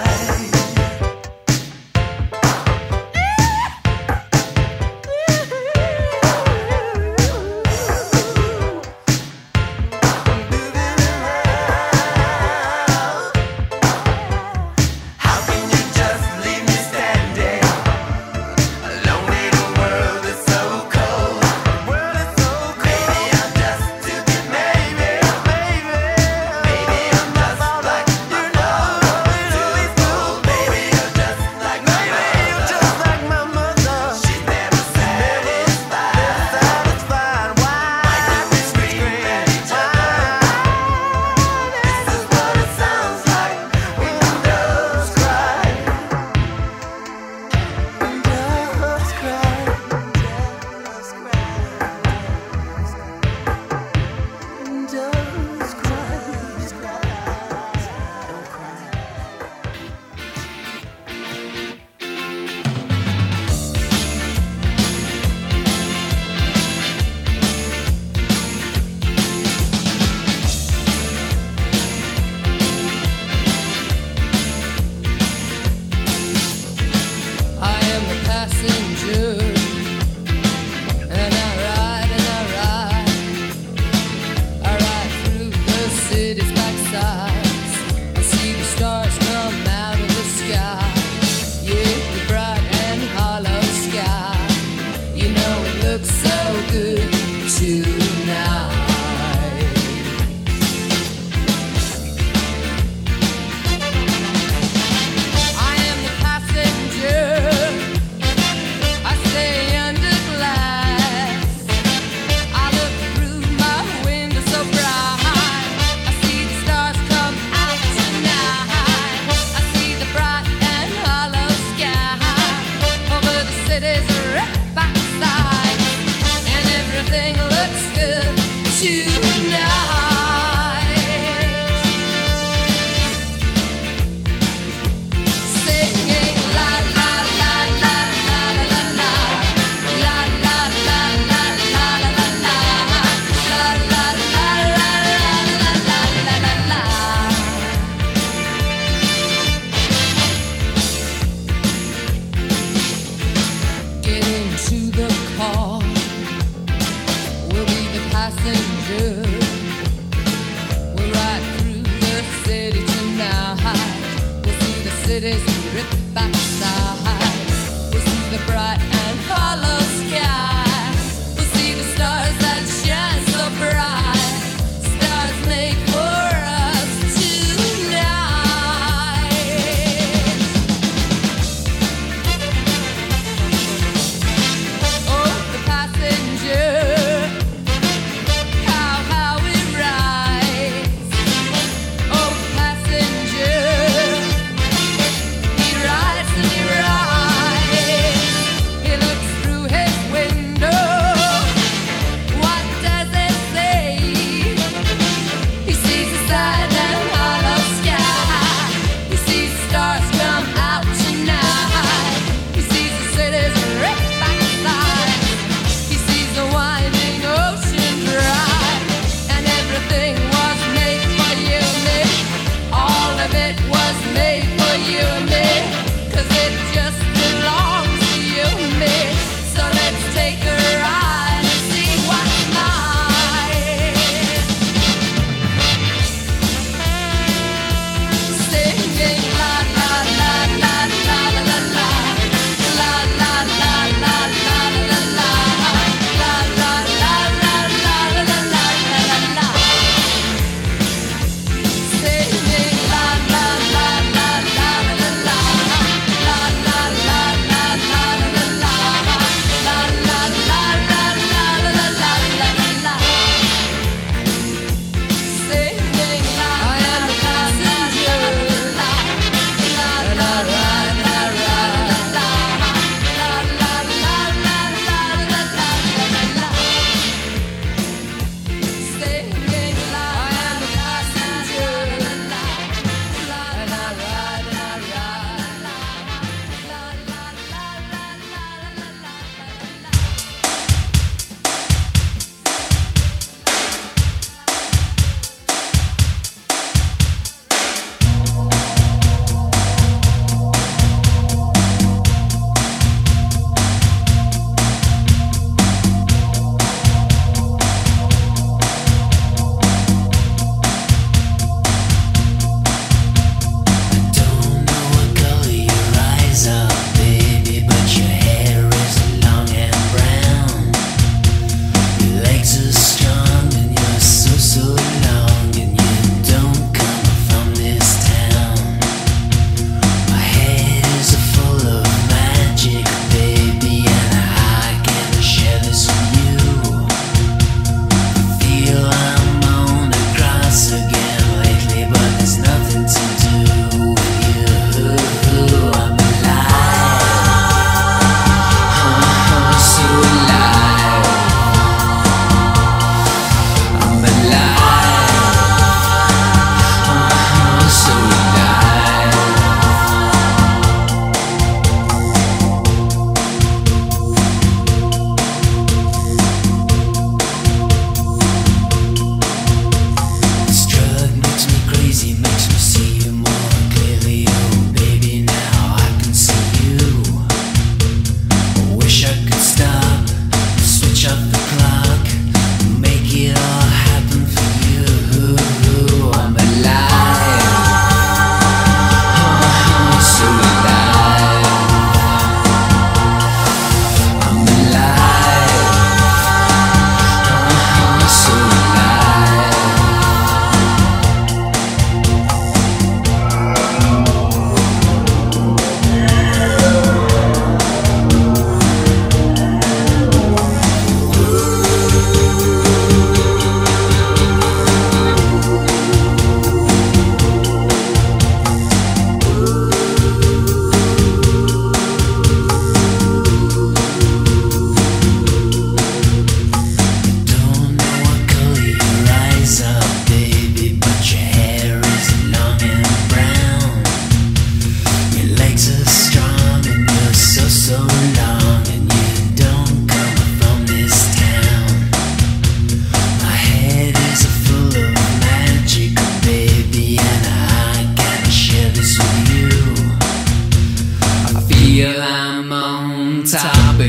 How can you just leave me standing alone in a world that's so cold? Maybe I'm just too good, maybe I'm just like my father, too bold. Maybe you're just like my mother. She's never satisfied. Why do we scream at each other? This is what it sounds like when doves cry. Doves cry. Doves cry. Don't cry. I am the passenger, and I ride through the city's backsides. I see the stars come out of the sky. Yeah, the bright and hollow sky. You know it looks so good tonight. I am the passenger. I stay under glass. I look through my window so bright. I see the stars come out tonight. I see the bright and hollow sky over the city's red backside, and everything looks good tonight. Singing la la la la la la la la la la la la la la la la la la la. Get into the car. We'll be the passenger. We'll ride through the city tonight. We'll see the city's ripped backside. We'll see the bright and hollow sky. We'll see the stars that shine so bright. Stars made for us tonight. Oh, the passenger, how we rise. Oh, passenger, he rides.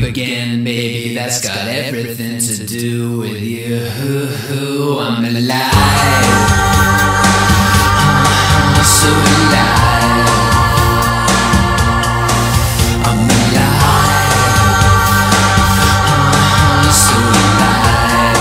again, baby. That's got everything to do with you. I'm alive. So alive. I'm alive. So alive.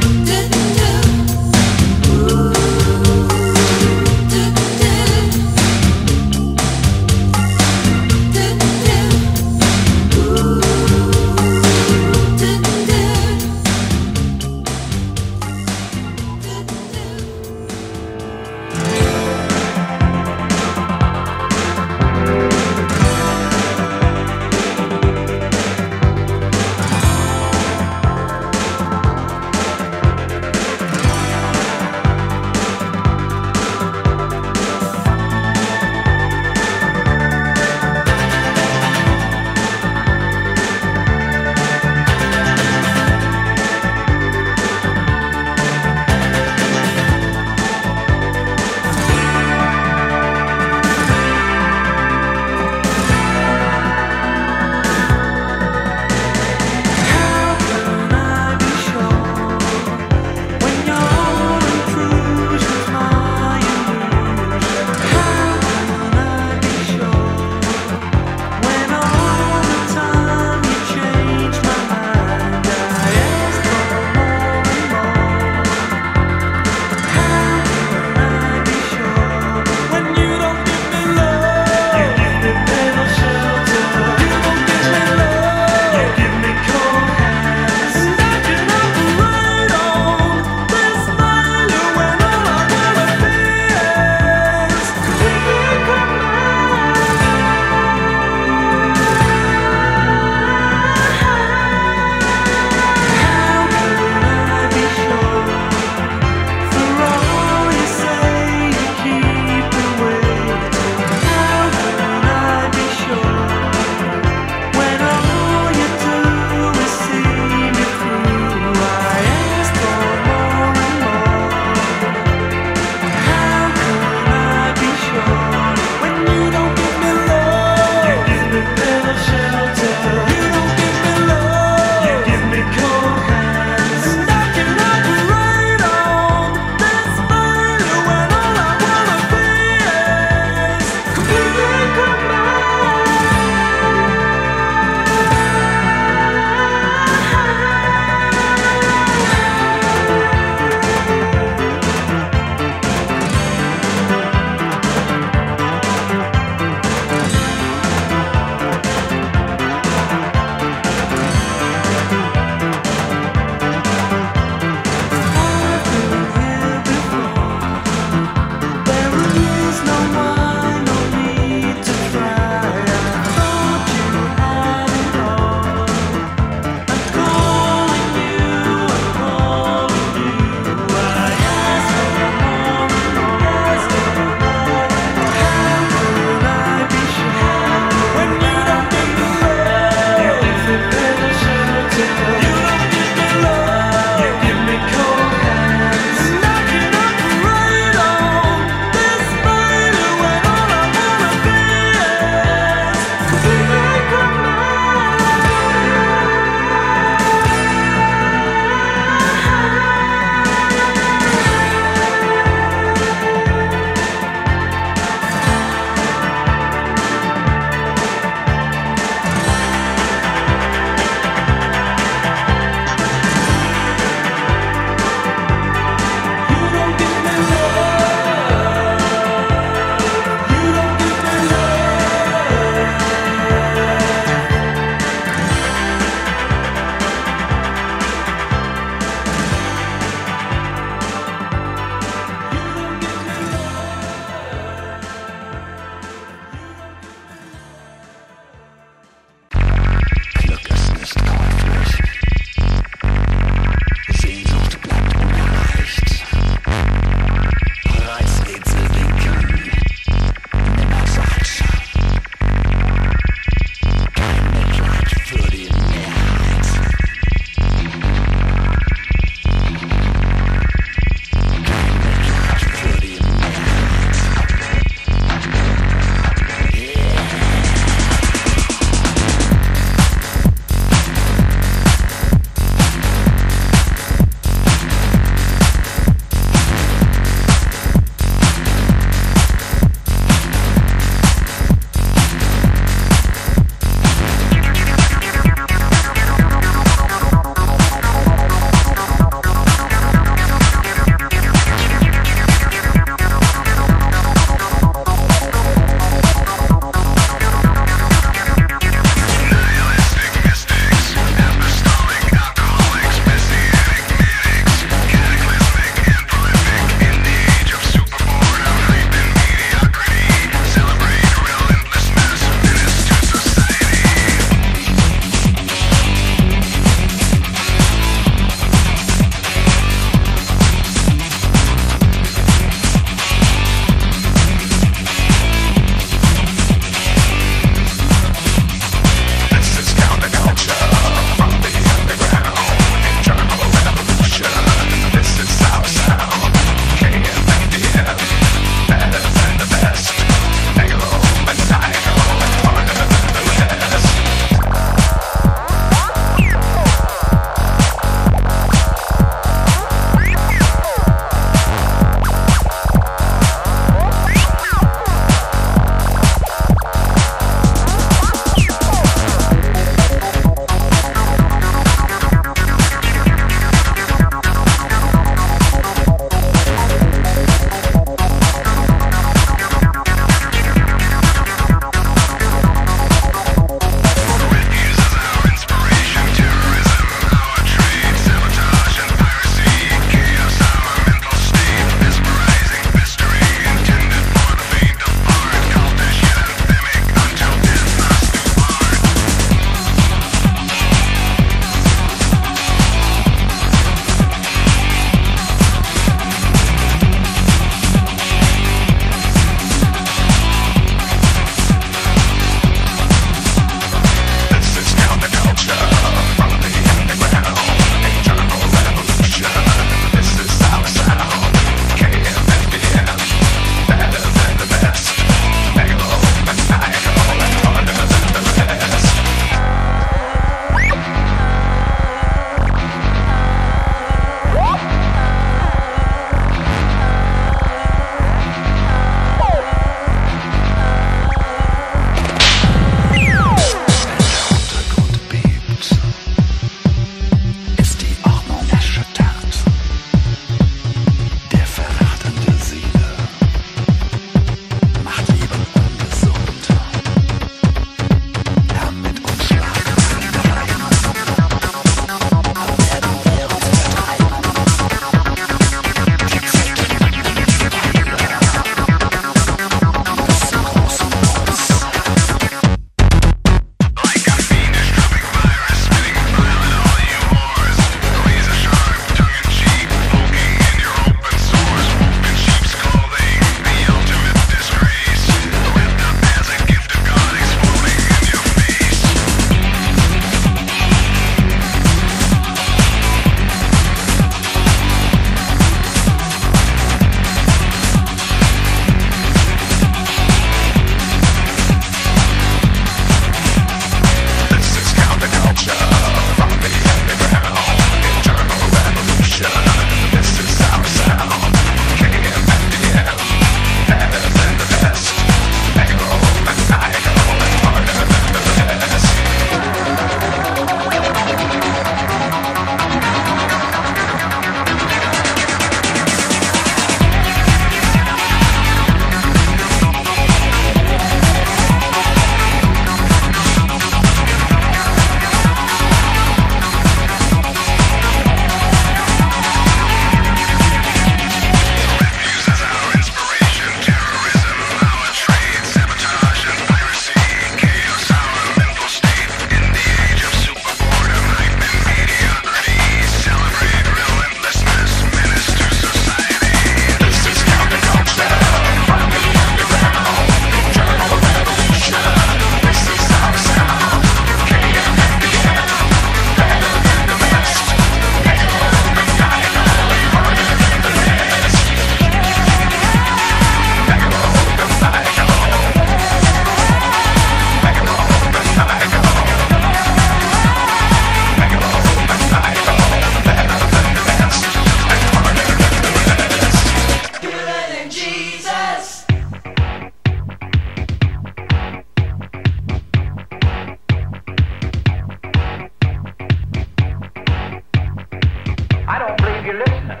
you listening.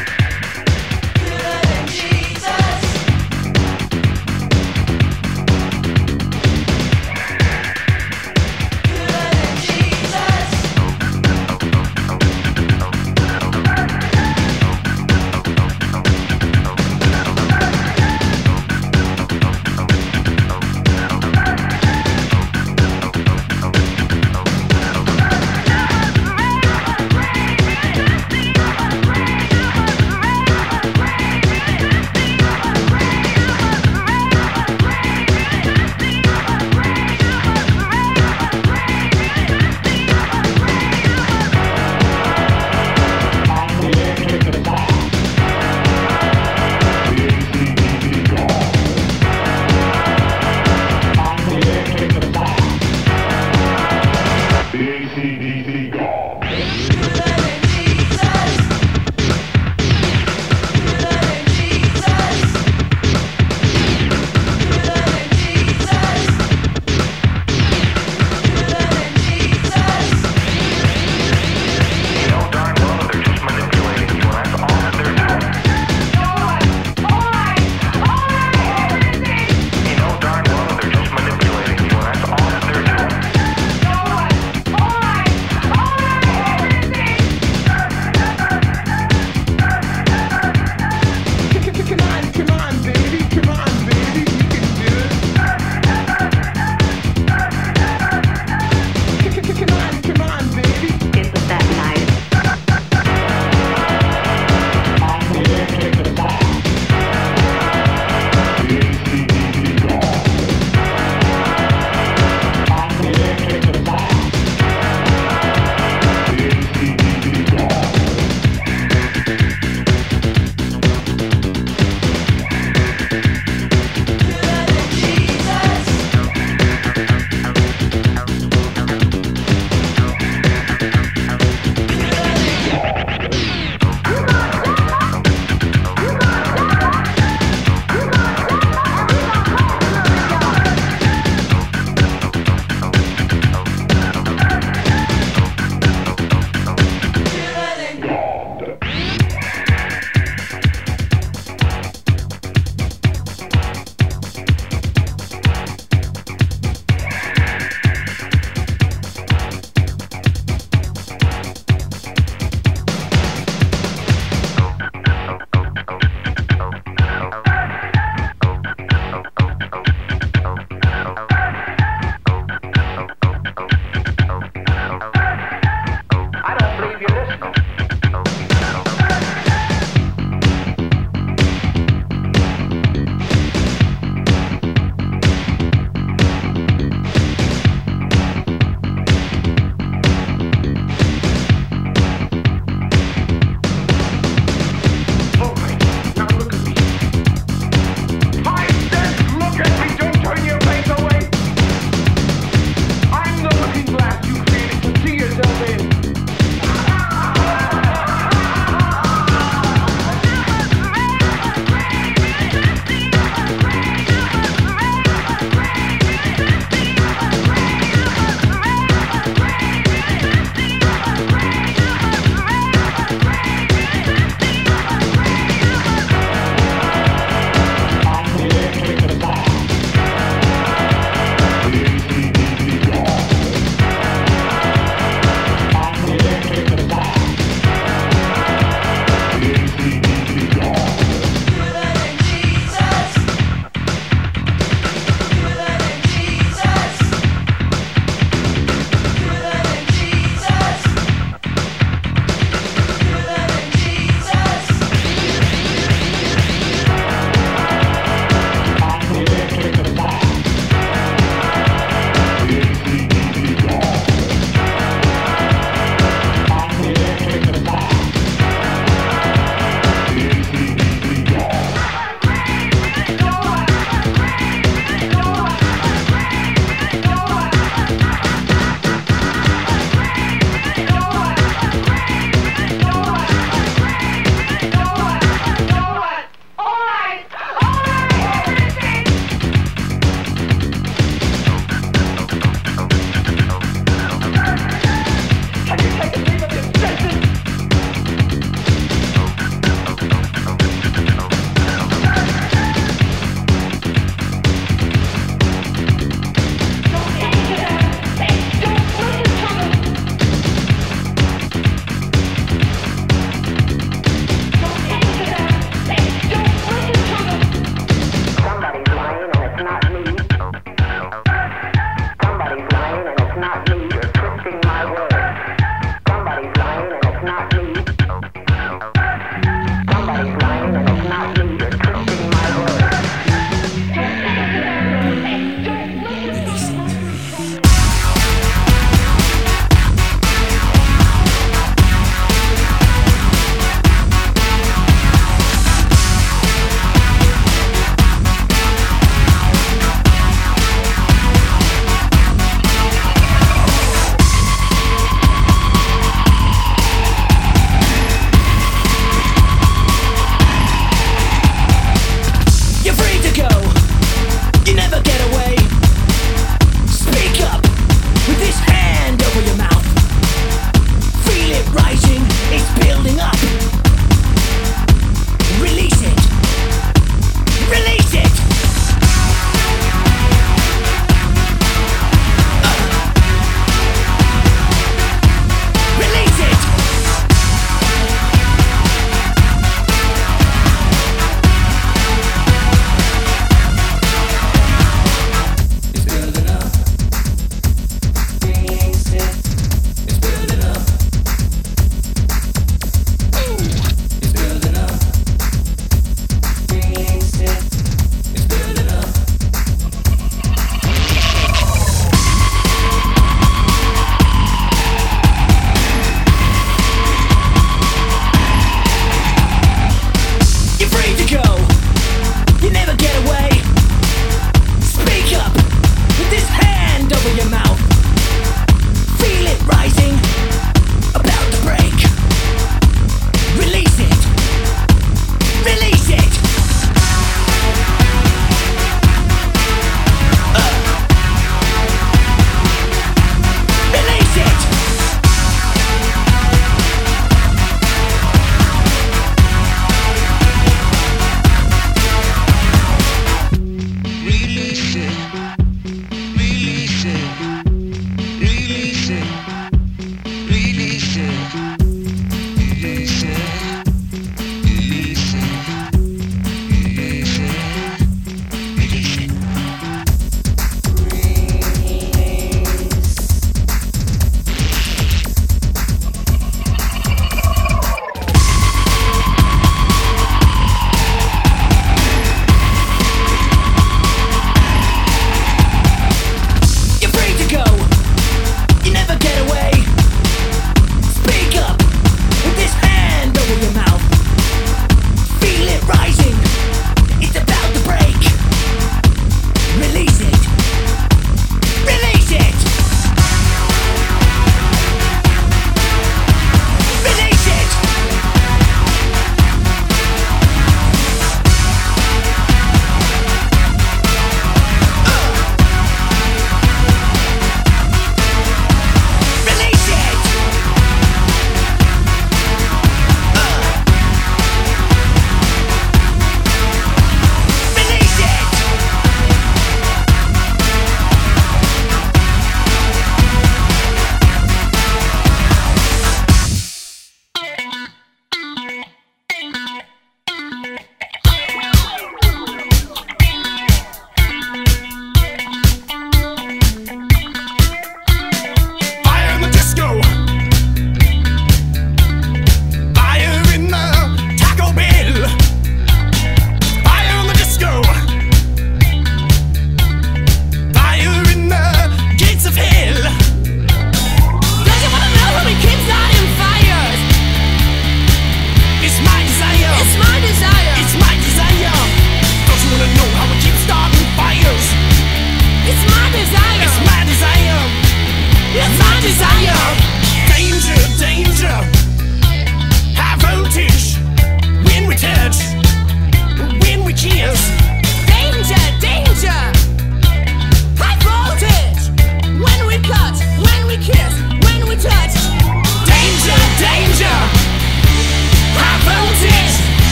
Jesus.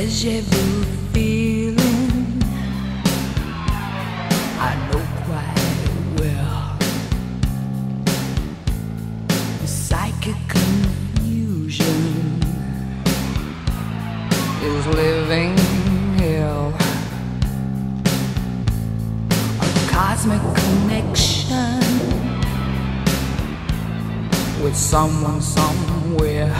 deja vu feeling I know quite well. The psychic confusion is living hell. A cosmic connection with someone somewhere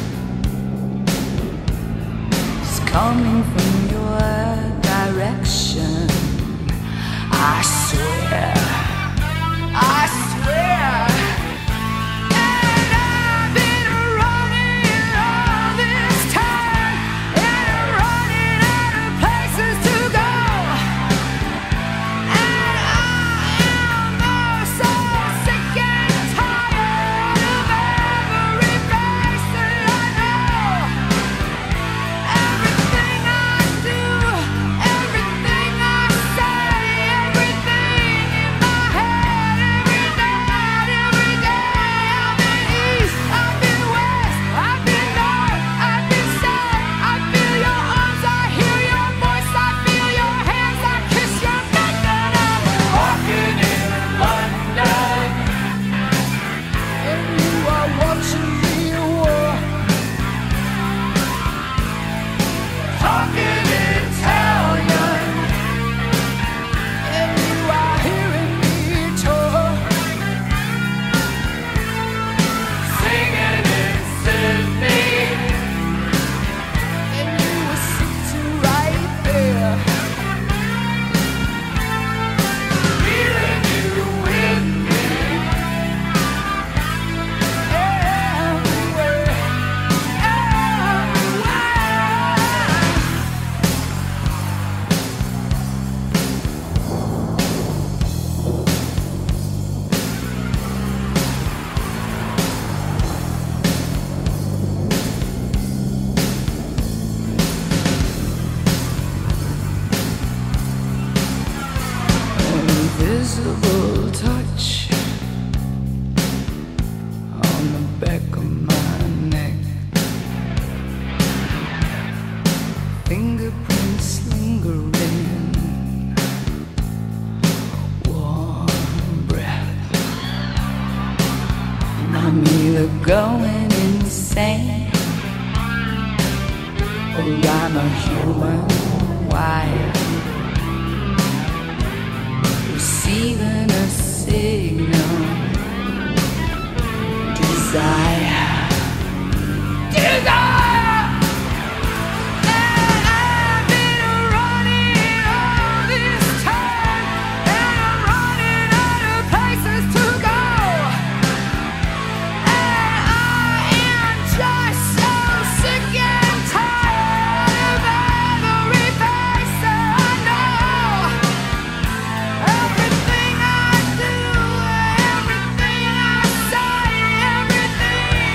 is coming from your direction. I swear, I swear. And I've been running all this time, and I'm running out of places to go. And I am so sick and tired of every face that I know. Everything I do, everything I say, everything in my head, every night, every day. I've been east, I've been west, I've been north, I've been south. I feel your arms, I hear your voice, I feel your hands, I kiss your neck, and I'm walking in London, and you are watching me walk. Talking Italian, and you are hearing me talk. Singing in Sydney, and you were sitting right there. Feeling you with me everywhere, everywhere. An invisible touch on the back of my neck, fingerprints lingering, warm breath. I'm either going insane or I'm a human wild, receiving a signal, desire, desire. And I've been running all this time, and I'm running out of places to go. And I am just so sick and tired of every face that I know. Everything I do, everything I say, everything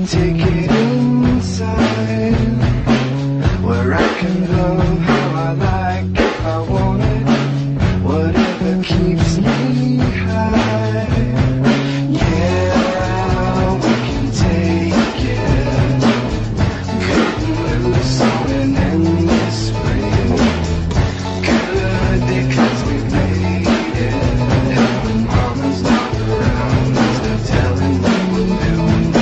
can take it inside, where I can love how I like if I want it, whatever keeps me high. Yeah, we can take it, cutting loose on an endless spree. Good because we made it, and when mama's not around, there's no telling what we'll do.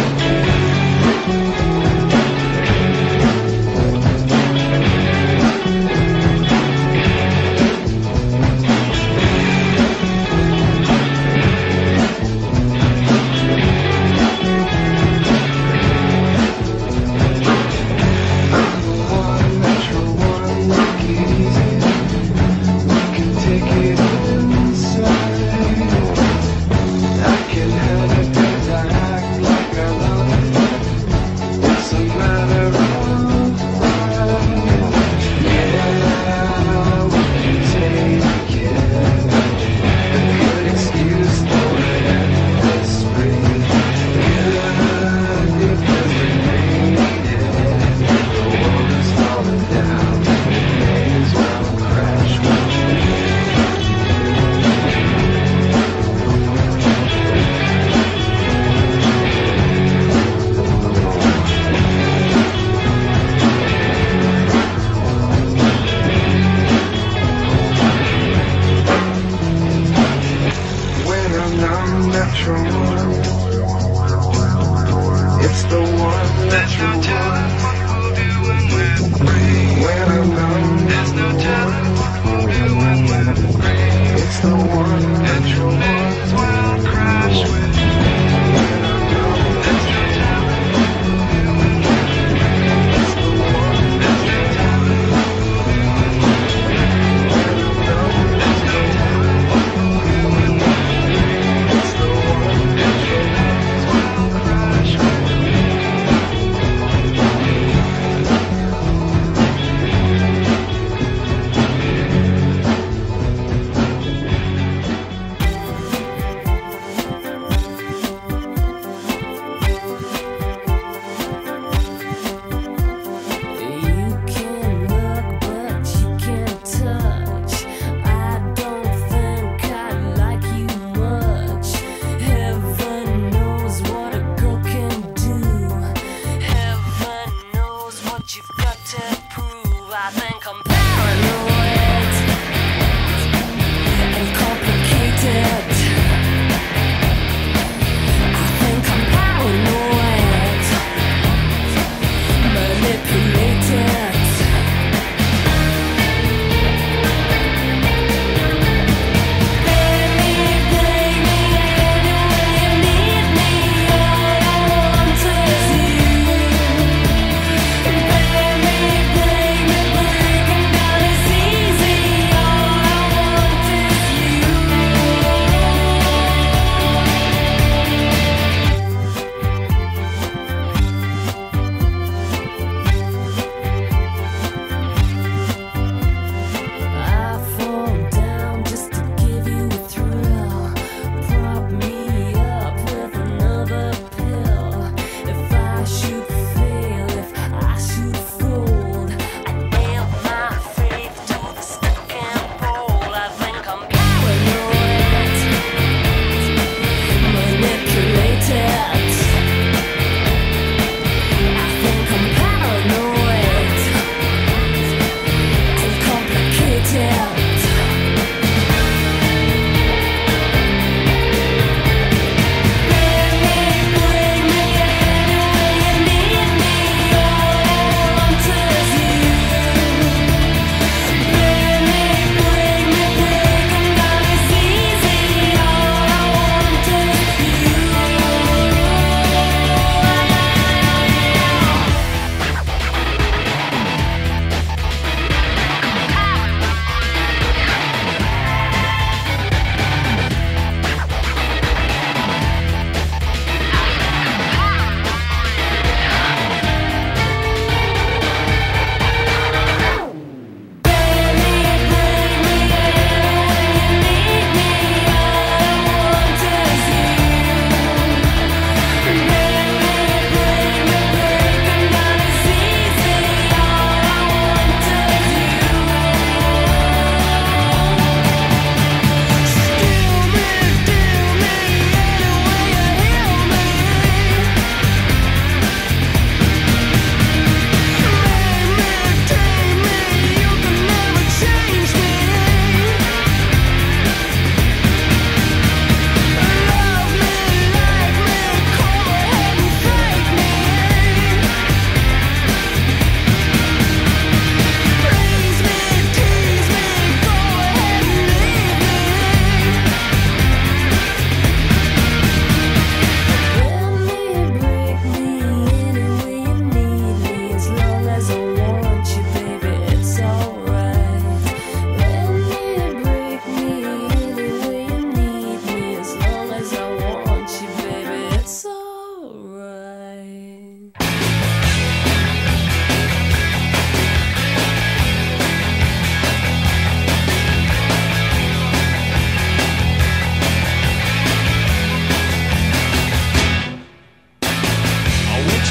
It's the one that you're telling what we'll do when we're free. When I'm gone, there's no telling what we'll do when we're free. It's the one that you may as well crash with. When I'm gone, there's no telling what we'll do when we're free. It's the one that's no telling what we'll do when we're free. When I'm gone, there's no telling what we'll do when we're free. It's the one that you may as well crash with.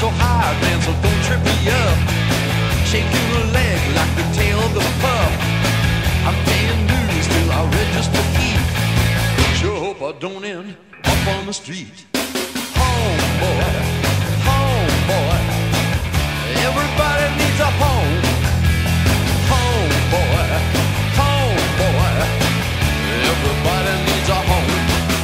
so high, man, so don't trip me up. Shaking her leg like the tail of the pup. I'm paying dues till I register heat. Sure hope I don't end up on the street. Home boy, home boy. Everybody needs a home. Home boy, home boy. Everybody needs a home.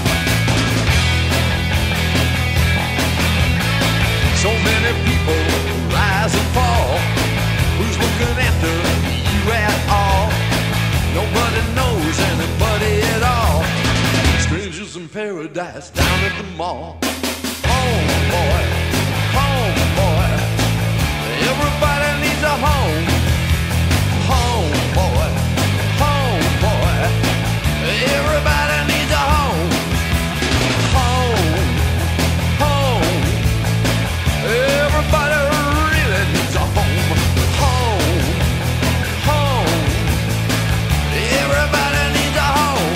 So many people rise and fall. Who's looking after you at all? Nobody knows anybody at all. Strangers in paradise down at the mall. Home boy, home boy. Everybody needs a home. Home boy, home boy. Everybody needs a home. Home, home. Everybody really needs a home. Home, home. Everybody needs a home.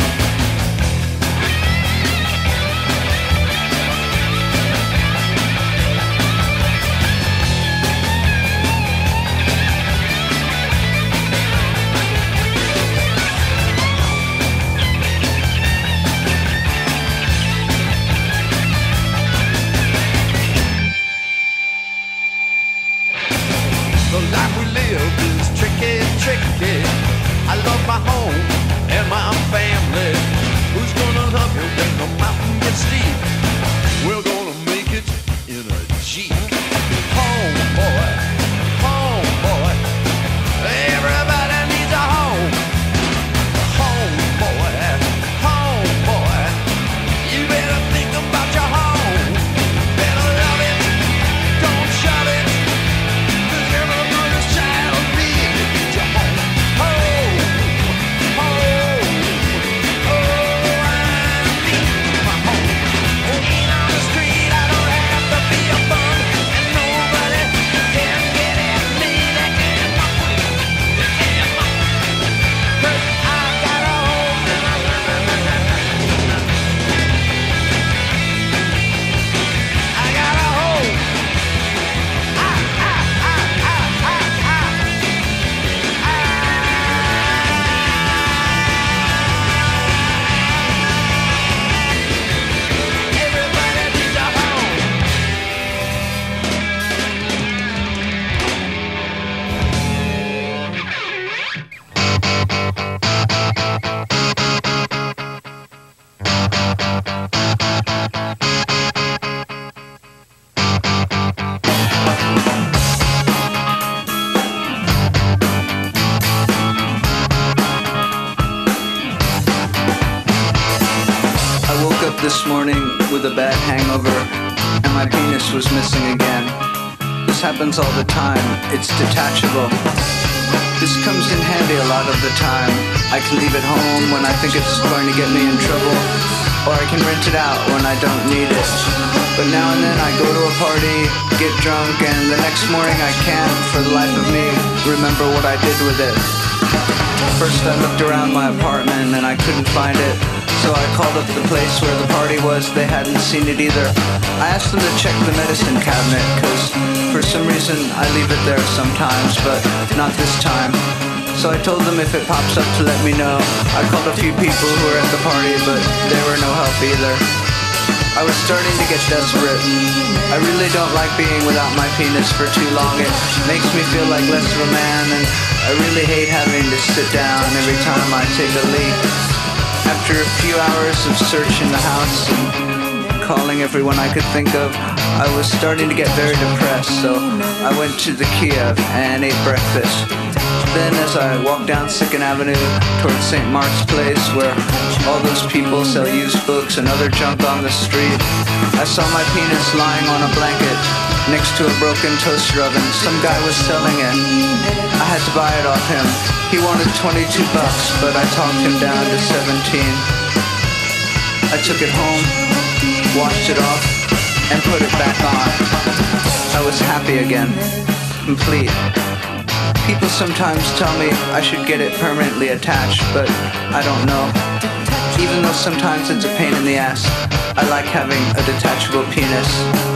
The life we live is tricky, tricky. I love my home and my family. Who's gonna love you when the mountain gets steep? We're gonna make it in a Jeep. Home boy, home boy. Everybody needs a home. Home boy, home boy. You better think about your home. Better love it, don't shove it. This morning with a bad hangover, and my penis was missing again. This happens all the time, it's detachable. This comes in handy a lot of the time. I can leave it home when I think it's going to get me in trouble, or I can rent it out when I don't need it. But now and then I go to a party, get drunk, and the next morning I can't, for the life of me, remember what I did with it. First I looked around my apartment and I couldn't find it. So I called up the place where the party was, they hadn't seen it either. I asked them to check the medicine cabinet, cause for some reason I leave it there sometimes, but not this time. So I told them if it pops up to let me know. I called a few people who were at the party, but they were no help either. I was starting to get desperate. I really don't like being without my penis for too long. It makes me feel like less of a man, and I really hate having to sit down every time I take a leak. After a few hours of searching the house and calling everyone I could think of, I was starting to get very depressed, so I went to the Kiev and ate breakfast. Then as I walked down 2nd Avenue towards St. Mark's Place, where all those people sell used books and other junk on the street, I saw my penis lying on a blanket next to a broken toaster oven. Some guy was selling it. I had to buy it off him. He wanted $22, but I talked him down to 17. I took it home, washed it off, and put it back on. I was happy again, complete. People sometimes tell me I should get it permanently attached, but I don't know. Even though sometimes it's a pain in the ass, I like having a detachable penis.